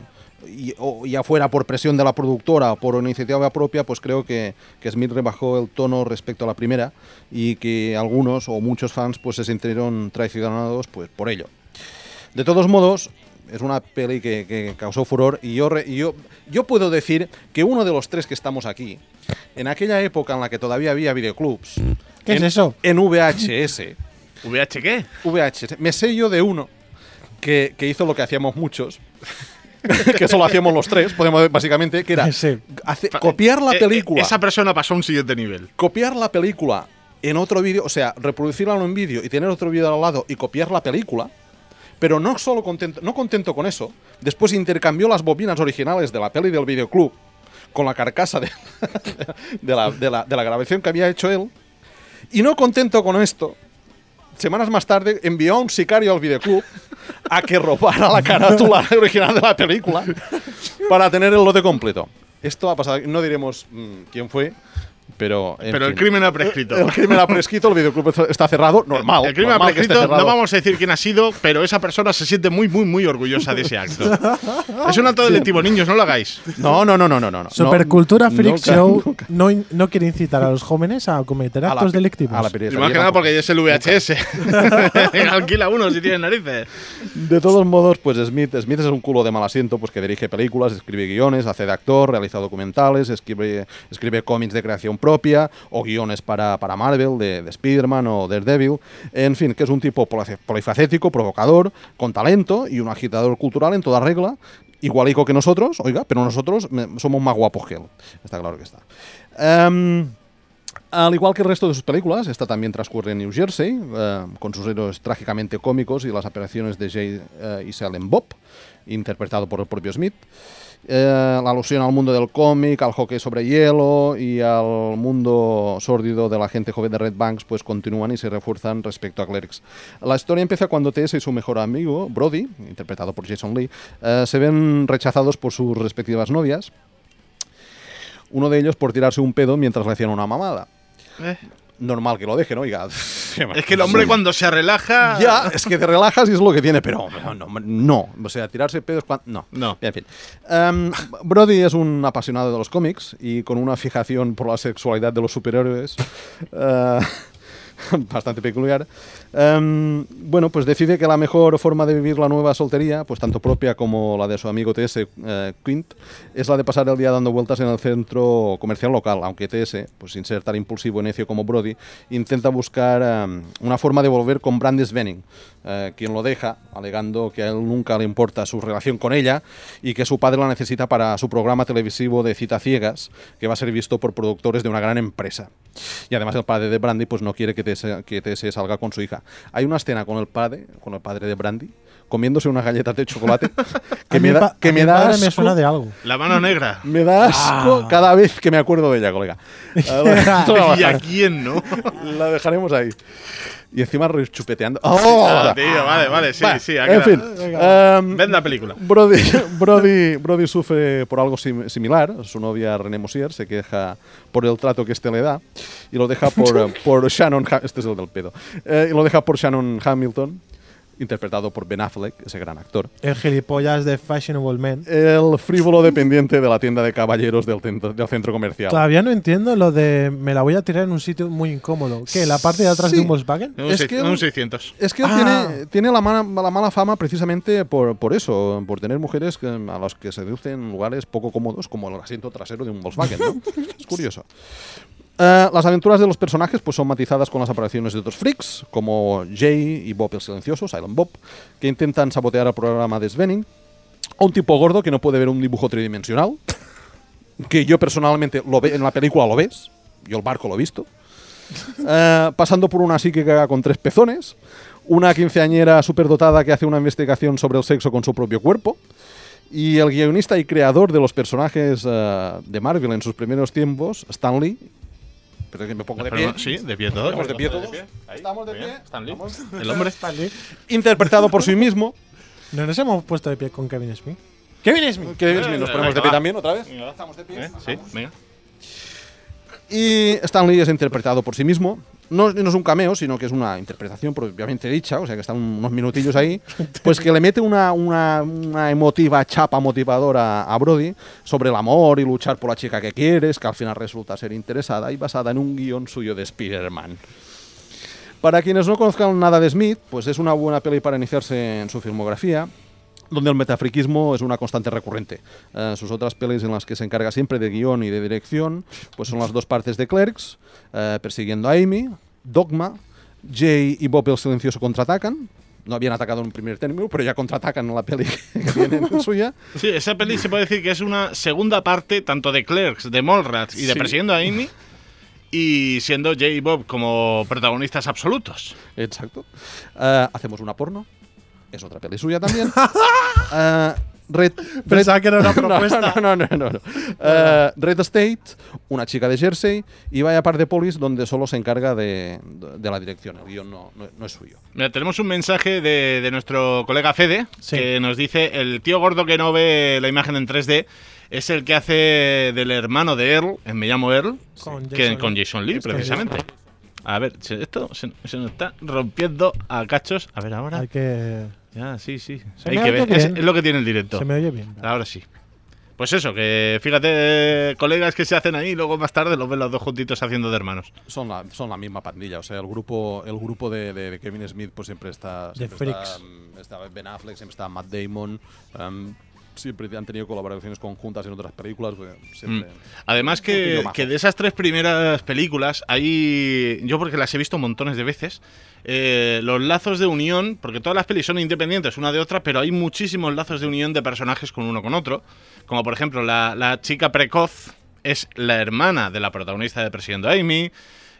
y, o, ya fuera por presión de la productora o por iniciativa propia, pues creo que, que Smith rebajó el tono respecto a la primera y que algunos o muchos fans pues se sintieron traicionados pues por ello. De todos modos, es una peli que, que causó furor y yo, re, y yo, yo puedo decir que uno de los tres que estamos aquí, en aquella época en la que todavía había videoclubs, ¿Qué en, es eso? En V H S. ¿V H qué? V H S. Me sé yo de uno que, que hizo lo que hacíamos muchos, que eso lo hacíamos los tres, podemos básicamente, que era Sí. hace- copiar la Eh, eh, película. esa persona pasó a un siguiente nivel. Copiar la película en otro vídeo, o sea, reproducirla en un vídeo y tener otro vídeo al lado y copiar la película, pero no solo contento, no contento con eso, después intercambió las bobinas originales de la peli del videoclub con la carcasa de, de, la, de, la, de la grabación que había hecho él, y no contento con esto, semanas más tarde envió a un sicario al videoclub a que robara la carátula original de la película para tener el lote completo. Esto ha pasado, no diremos mmm, quién fue, pero en Pero el fin. crimen ha prescrito. El crimen ha prescrito, el videoclub está cerrado, normal. El crimen ha normal que esté prescrito, cerrado. no vamos a decir quién ha sido, pero esa persona se siente muy, muy, muy orgullosa de ese acto. Es un acto delictivo, niños, no lo hagáis. No, no, no, no, no, no. Supercultura No, Freak nunca, Show nunca. no, in- no quiere incitar a los jóvenes a cometer A la actos pe- delictivos. a la pereza. Más que nada porque es el V H S. Alquila uno si tiene narices. De todos modos, pues Smith, Smith es un culo de mal asiento, pues que dirige películas, escribe guiones, hace de actor, realiza documentales, escribe, escribe cómics de creación propia o guiones para, para Marvel, de, de Spider-Man o Daredevil. En fin, que es un tipo polifac- polifacético, provocador, con talento y un agitador cultural en toda regla. Igualico que nosotros, oiga, pero nosotros me- somos más guapos que él. Está claro que está. Em, Al igual que el resto de sus películas, esta también transcurre en New Jersey, eh, con sus héroes trágicamente cómicos y las apariciones de Jay eh, y Silent Bob, interpretado por el propio Smith. Eh, la alusión al mundo del cómic, al hockey sobre hielo y al mundo sórdido de la gente joven de Red Banks pues continúan y se refuerzan respecto a Clerks. La historia empieza cuando T S y su mejor amigo, Brody, interpretado por Jason Lee, eh, se ven rechazados por sus respectivas novias. Uno de ellos por tirarse un pedo mientras le hacían una mamada. Eh, Normal que lo dejen, oiga. Es que el hombre cuando se relaja... Ya, es que te relajas y es lo que tiene, pero no, no, no. O sea, tirarse pedos cuando... No. No. En fin. Um, Brody es un apasionado de los cómics y con una fijación por la sexualidad de los superhéroes uh, bastante peculiar. Um, bueno, pues decide que la mejor forma de vivir la nueva soltería, pues tanto propia como la de su amigo T S, eh, Quint, es la de pasar el día dando vueltas en el centro comercial local, aunque T S, pues sin ser tan impulsivo y necio como Brody, intenta buscar um, una forma de volver con Brandes Benning, eh, quien lo deja, alegando que a él nunca le importa su relación con ella y que su padre la necesita para su programa televisivo de citas ciegas, que va a ser visto por productores de una gran empresa. Y además el padre de Brandy pues no quiere que T S, que T S salga con su hija. Hay una escena con el padre, con el padre de Brandy, comiéndose unas galletas de chocolate que A me mi da, pa- que a me mi da padre asco, me suena de algo. La mano negra. me da asco Ah. cada vez que me acuerdo de ella, colega. Eh, la, ¿Y a dejar- quién no? la dejaremos ahí. y encima rechupeteando. ¡Oh! Ah, tío, vale, vale, sí, Va, sí. Ha en fin. quedado. em, Ven la película. Brody, Brody, Brody sufre por algo sim- similar. Su novia René Mosier se queja por el trato que este le da y lo deja por, eh, por Shannon. Ha- este es el del pedo. Eh, y lo deja por Shannon Hamilton, interpretado por Ben Affleck, ese gran actor. El gilipollas de Fashionable Men. El frívolo dependiente de la tienda de caballeros del, centro- del centro comercial. Todavía no entiendo lo de me la voy a tirar en un sitio muy incómodo. ¿Qué? ¿La parte de atrás Sí. de un Volkswagen? Un, Es seis- que- un seiscientos. Es que él Ah. tiene, tiene la, mala, la mala fama precisamente por, por eso, por tener mujeres que- a las que seducen en lugares poco cómodos, como el asiento trasero de un Volkswagen, ¿no? Es curioso. Eh, las aventuras de los personajes pues, son matizadas con las apariciones de otros freaks, como Jay y Bob el Silencioso, Silent Bob, que intentan sabotear el programa de Svenning, o un tipo gordo que no puede ver un dibujo tridimensional, que yo personalmente lo ve, en la película lo ves, yo el barco lo he visto, eh, pasando por una psíquica con tres pezones, una quinceañera superdotada que hace una investigación sobre el sexo con su propio cuerpo, y el guionista y creador de los personajes eh, de Marvel en sus primeros tiempos, Stan Lee. Pero que me pongo de pie. Perdón, sí, de pie todos. ¿Estamos de pie todos? Ahí, ¿Estamos de muy bien. pie? Stan Lee. ¿Estamos? El hombre. Interpretado por sí mismo. No nos hemos puesto de pie con Kevin Smith. ¡Kevin Smith! Que nos ponemos de Venga, pie va. también otra vez. Venga, va. Estamos de pie. ¿Eh? Sí, venga. Y Stan Lee es interpretado por sí mismo. No, no es un cameo, sino que es una interpretación propiamente dicha, o sea que están unos minutillos ahí, pues que le mete una, una, una emotiva chapa motivadora a Brody sobre el amor y luchar por la chica que quieres, que al final resulta ser interesada y basada en un guión suyo de Spider-Man. Para quienes no conozcan nada de Smith, pues es una buena peli para iniciarse en su filmografía, donde el metafriquismo es una constante recurrente. Eh, sus otras pelis en las que se encarga siempre de guión y de dirección, pues son las dos partes de Clerks, eh, Persiguiendo a Amy, Dogma, Jay y Bob el Silencioso contraatacan. No habían atacado en un primer término, pero ya contraatacan en la peli que tienen suya. Sí, esa peli se puede decir que es una segunda parte tanto de Clerks, de Mallrats y de Sí. Persiguiendo a Amy, y siendo Jay y Bob como protagonistas absolutos. Exacto. Eh, hacemos una porno. Es otra peli suya también. Eh, Red, Pensaba que era una No, propuesta. No, no, no. no, no. Eh, Red State, una chica de Jersey, y vaya par de polis donde solo se encarga de, de la dirección. El guión no, no, no es suyo. Mira, tenemos un mensaje de, de nuestro colega Fede, Sí. que nos dice: el tío gordo que no ve la imagen en tres D es el que hace del hermano de Earl, en Me llamo Earl, Con que, Jason con Lee. Jason Lee, Con precisamente. Jason A ver, se- esto se, se nos está rompiendo a cachos. A ver, ahora. Hay que. Ya, sí, sí. Se Hay me que oye ver. Es, bien. es lo que tiene el directo. Se me oye bien. Ahora sí. Pues eso, que fíjate, colegas que se hacen ahí y luego más tarde los ven los dos juntitos haciendo de hermanos. Son la, son la misma pandilla. O sea, el grupo, el grupo de, de- de Kevin Smith pues siempre está. De Siempre está, freaks. mm, está Ben Affleck, siempre está Matt Damon. um, siempre han tenido colaboraciones conjuntas en otras películas. pues, siempre. Además Un que, poquillo majos. que de esas tres primeras películas hay, yo porque las he visto montones de veces, eh, los lazos de unión, porque todas las pelis son independientes una de otra, pero hay muchísimos lazos de unión de personajes con uno con otro, como por ejemplo la, la chica precoz es la hermana de la protagonista de Persiguiendo a Amy.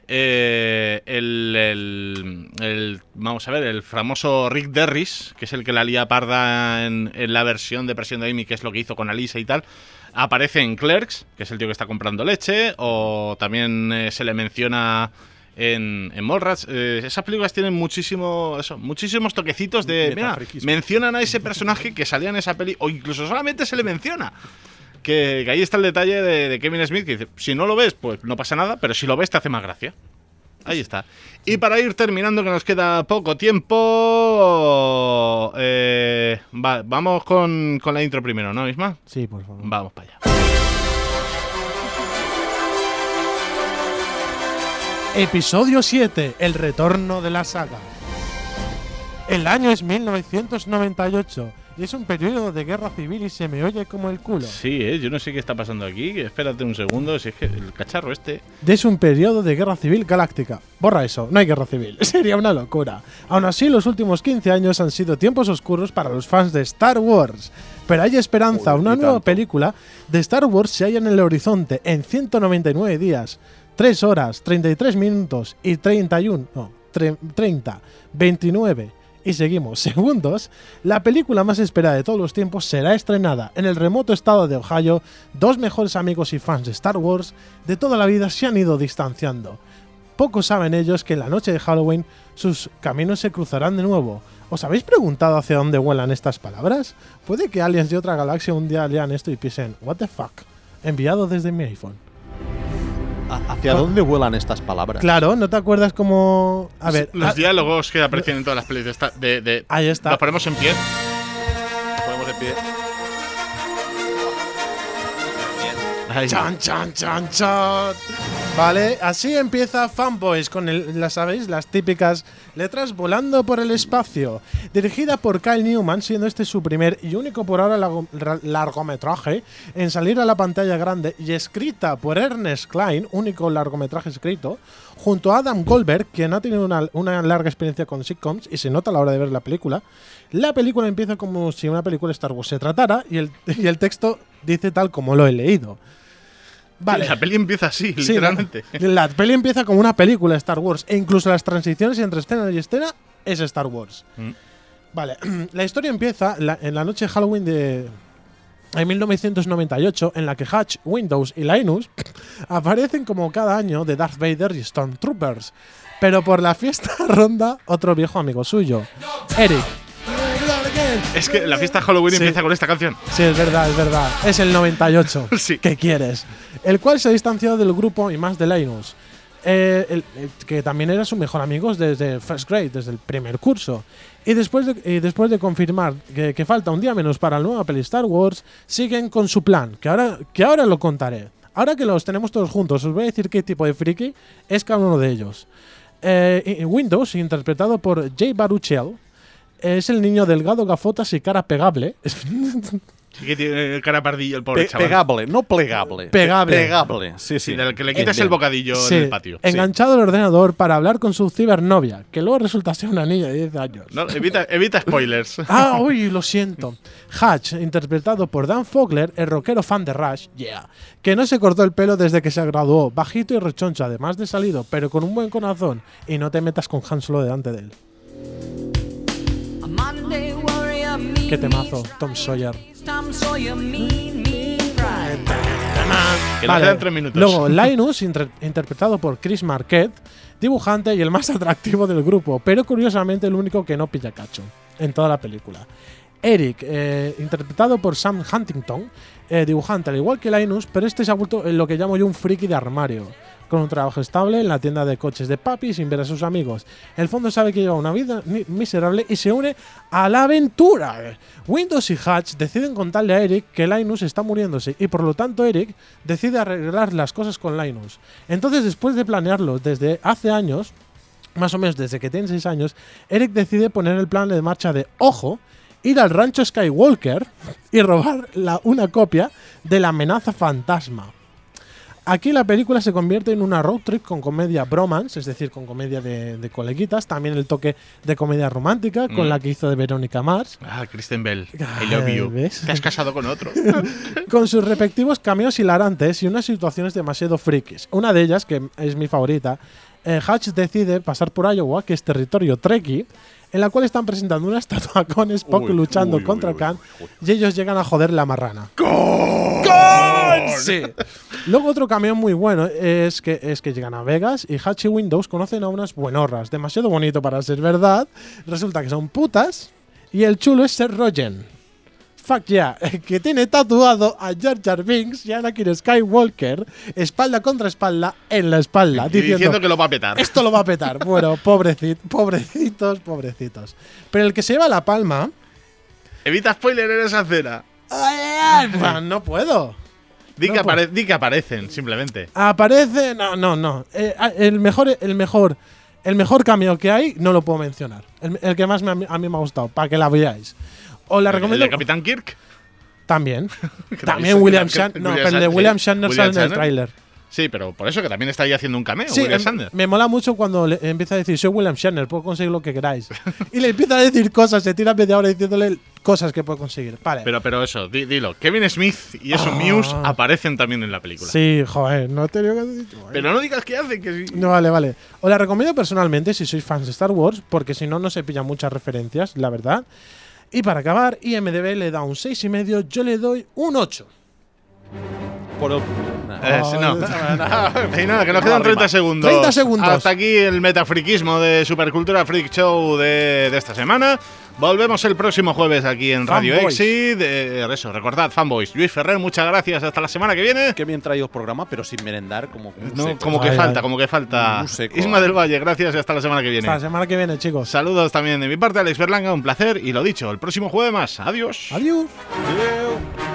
Eh, el, el- el- vamos a ver, el famoso Rick Derris, que es el que la lía parda en, en la versión de Persiguiendo a Amy, que es lo que hizo con Alisa y tal, aparece en Clerks, que es el tío que está comprando leche, o también eh, se le menciona en, en Mallrats. Eh, esas películas tienen muchísimo, eso, muchísimos toquecitos de... Mira, Metafriquismo. mencionan a ese personaje que salía en esa peli, o incluso solamente se le menciona. Que, que ahí está el detalle de, de Kevin Smith, que dice, si no lo ves, pues no pasa nada, pero si lo ves te hace más gracia. Ahí está. Y para ir terminando, que nos queda poco tiempo, eh, va- vamos con, con la intro primero, ¿no, Isma? Sí, por favor. Vamos para allá. Episodio siete. El retorno de la saga. El año es mil novecientos noventa y ocho y es un periodo de guerra civil y se me oye como el culo. Sí, eh, yo no sé qué está pasando aquí. que Espérate un segundo, si es que el cacharro este... Es un periodo de guerra civil galáctica. Borra eso, no hay guerra civil. Sería una locura. Aún así, los últimos quince años han sido tiempos oscuros para los fans de Star Wars. Pero hay esperanza. Uy, Una y nueva tanto. película de Star Wars se halla en el horizonte en ciento noventa y nueve días, tres horas, treinta y tres minutos y treinta y uno, no, tre- treinta, veintinueve y seguimos segundos. La película más esperada de todos los tiempos será estrenada en el remoto estado de Ohio. Dos mejores amigos y fans de Star Wars de toda la vida se han ido distanciando. Poco saben ellos que en la noche de Halloween sus caminos se cruzarán de nuevo. ¿Os habéis preguntado hacia dónde vuelan estas palabras? Puede que aliens de otra galaxia un día lean esto y piensen, what the fuck, enviado desde mi iPhone. ¿Hacia dónde vuelan estas palabras? Claro, ¿no te acuerdas cómo...? A ver, Los a- diálogos que aparecen en todas las pelis de, esta- de, de- Ahí está. Nos ponemos en pie. Nos ponemos de pie. Ahí. Chan, chan, chan, chan. Vale, así empieza Fanboys con el, las sabéis, las típicas letras volando por el espacio. Dirigida por Kyle Newman, siendo este su primer y único por ahora largo- ra- largometraje en salir a la pantalla grande, y escrita por Ernest Cline, único largometraje escrito, junto a Adam Goldberg, quien ha tenido una, una larga experiencia con sitcoms y se nota a la hora de ver la película. La película empieza como si una película de Star Wars se tratara y el, y el texto dice tal como lo he leído. Vale. La peli empieza así, Sí, literalmente. La, la peli empieza como una película de Star Wars e incluso las transiciones entre escena y escena es Star Wars. Mm. Vale, la historia empieza la- en la noche de Halloween de en mil novecientos noventa y ocho, en la que Hutch, Windows y Linus aparecen como cada año de Darth Vader y Stormtroopers. Pero por la fiesta ronda otro viejo amigo suyo, Eric. Es que la fiesta de Halloween Sí. empieza con esta canción. Sí, es verdad, es verdad. Es el noventa y ocho. Sí. ¿Qué quieres? El cual se ha distanciado del grupo y más de Linus. Eh, el- el- que también era su mejor amigo desde first grade, desde el primer curso. Y después de, y después de confirmar que, que falta un día menos para la nueva peli Star Wars, siguen con su plan, que ahora, que ahora lo contaré. Ahora que los tenemos todos juntos, os voy a decir qué tipo de friki es cada uno de ellos. Eh, y- Windows, interpretado por Jay Baruchel, es el niño delgado, gafotas y cara pegable. Sí que tiene cara pardillo el pobre Pe- chaval. pegable, no plegable. Pegable. Pegable, sí, sí. Sí, del que le quitas Bien. el bocadillo Sí, en el patio. enganchado al ordenador para hablar con su cibernovia, que luego resulta ser una niña de diez años. No, evita, evita spoilers. Ah, uy, lo siento. Hutch, interpretado por Dan Fogler, el rockero fan de Rush, yeah, que no se cortó el pelo desde que se graduó, bajito y rechoncho, además de salido, pero con un buen corazón, y no te metas con Han Solo delante de él. Qué temazo, Tom Sawyer. Que nos quedan tres minutos. Luego, Linus, inter- interpretado por Chris Marquette, dibujante y el más atractivo del grupo, pero curiosamente el único que no pilla cacho en toda la película. Eric, eh, interpretado por Sam Huntington, eh, dibujante al igual que Linus, pero este se ha vuelto en lo que llamo yo un friki de armario, con un trabajo estable en la tienda de coches de papi sin ver a sus amigos. El fondo sabe que lleva una vida mi- miserable y se une a la aventura. Windows y Hutch deciden contarle a Eric que Linus está muriéndose y por lo tanto Eric decide arreglar las cosas con Linus. Entonces, después de planearlo desde hace años, más o menos desde que tiene seis años, Eric decide poner el plan de marcha de, ojo, ir al rancho Skywalker y robar la, una copia de la amenaza fantasma. Aquí la película se convierte en una road trip con comedia bromance, es decir, con comedia de, de coleguitas, también el toque de comedia romántica, con Mm. la que hizo de Verónica Mars, Ah, Kristen Bell. Ah, I love you. ¿ves? Te has casado con otro. con sus respectivos cameos hilarantes y unas situaciones demasiado frikis. Una de ellas, que es mi favorita, eh, Hutch decide pasar por Iowa, que es territorio Trekkie, en la cual están presentando una estatua con Spock Uy, luchando uy, contra uy, uy, Khan, uy. y ellos llegan a joder la marrana. Sí. Luego otro cameo muy bueno es que, es que llegan a Vegas y Hutch y Windows conocen a unas buenorras, demasiado bonito para ser verdad. Resulta que son putas y el chulo es Seth Rogen. Fuck yeah, que tiene tatuado a Jar Jar Binks y a Anakin Skywalker espalda contra espalda en la espalda, Y diciendo, diciendo que lo va a petar. esto lo va a petar. Bueno, pobrecit, pobrecitos, pobrecitos. Pero el que se lleva la palma… Evita spoiler en esa escena. no puedo. Di, No que, puedo. apare- di que aparecen, simplemente. Aparece… No, no, no. Eh, el mejor… El mejor… El mejor cameo que hay no lo puedo mencionar. El, el que más me- a mí me ha gustado, para que la veáis. Os la ¿El recomiendo. de Capitán Kirk? También. Que También también- William que- Shatner. No, William pero el de Shatner, William sí. Shatner William sale en el Shatner. tráiler. Sí, pero por eso que también está ahí haciendo un cameo, Sí, William em- Shatner. me mola mucho cuando le empieza a decir soy William Shatner, puedo conseguir lo que queráis. Y le empieza a decir cosas, se tira media hora diciéndole cosas que puede conseguir. Vale. Pero, pero eso, di- dilo. Kevin Smith y eso, Ah. Muse, aparecen también en la película. Sí, joder, no te lo que has dicho. joder. Pero no digas que hacen, que sí. No, vale, vale. Os la recomiendo personalmente si sois fans de Star Wars, porque si no, no se pillan muchas referencias, la verdad. Y para acabar, I M D B le da un seis y medio, yo le doy un ocho. Por el... Eh, sí, no. Y nada, que nos quedan treinta segundos. treinta segundos. Hasta aquí el metafriquismo de Supercultura Freak Show de, de esta semana. Volvemos el próximo jueves aquí en Radio Fanboys. Exit. Eh, eso, recordad, Fanboys. Luis Ferrer, muchas gracias. Hasta la semana que viene. Qué bien traído el programa, pero sin merendar, como que No, seco. como que Ay, falta, ay. como que falta. Muy seco. Isma del Valle, gracias y hasta la semana que viene. Hasta la semana que viene, chicos. Saludos también de mi parte, Alex Berlanga, un placer. Y lo dicho, el próximo jueves más. Adiós. Adiós. Adeu.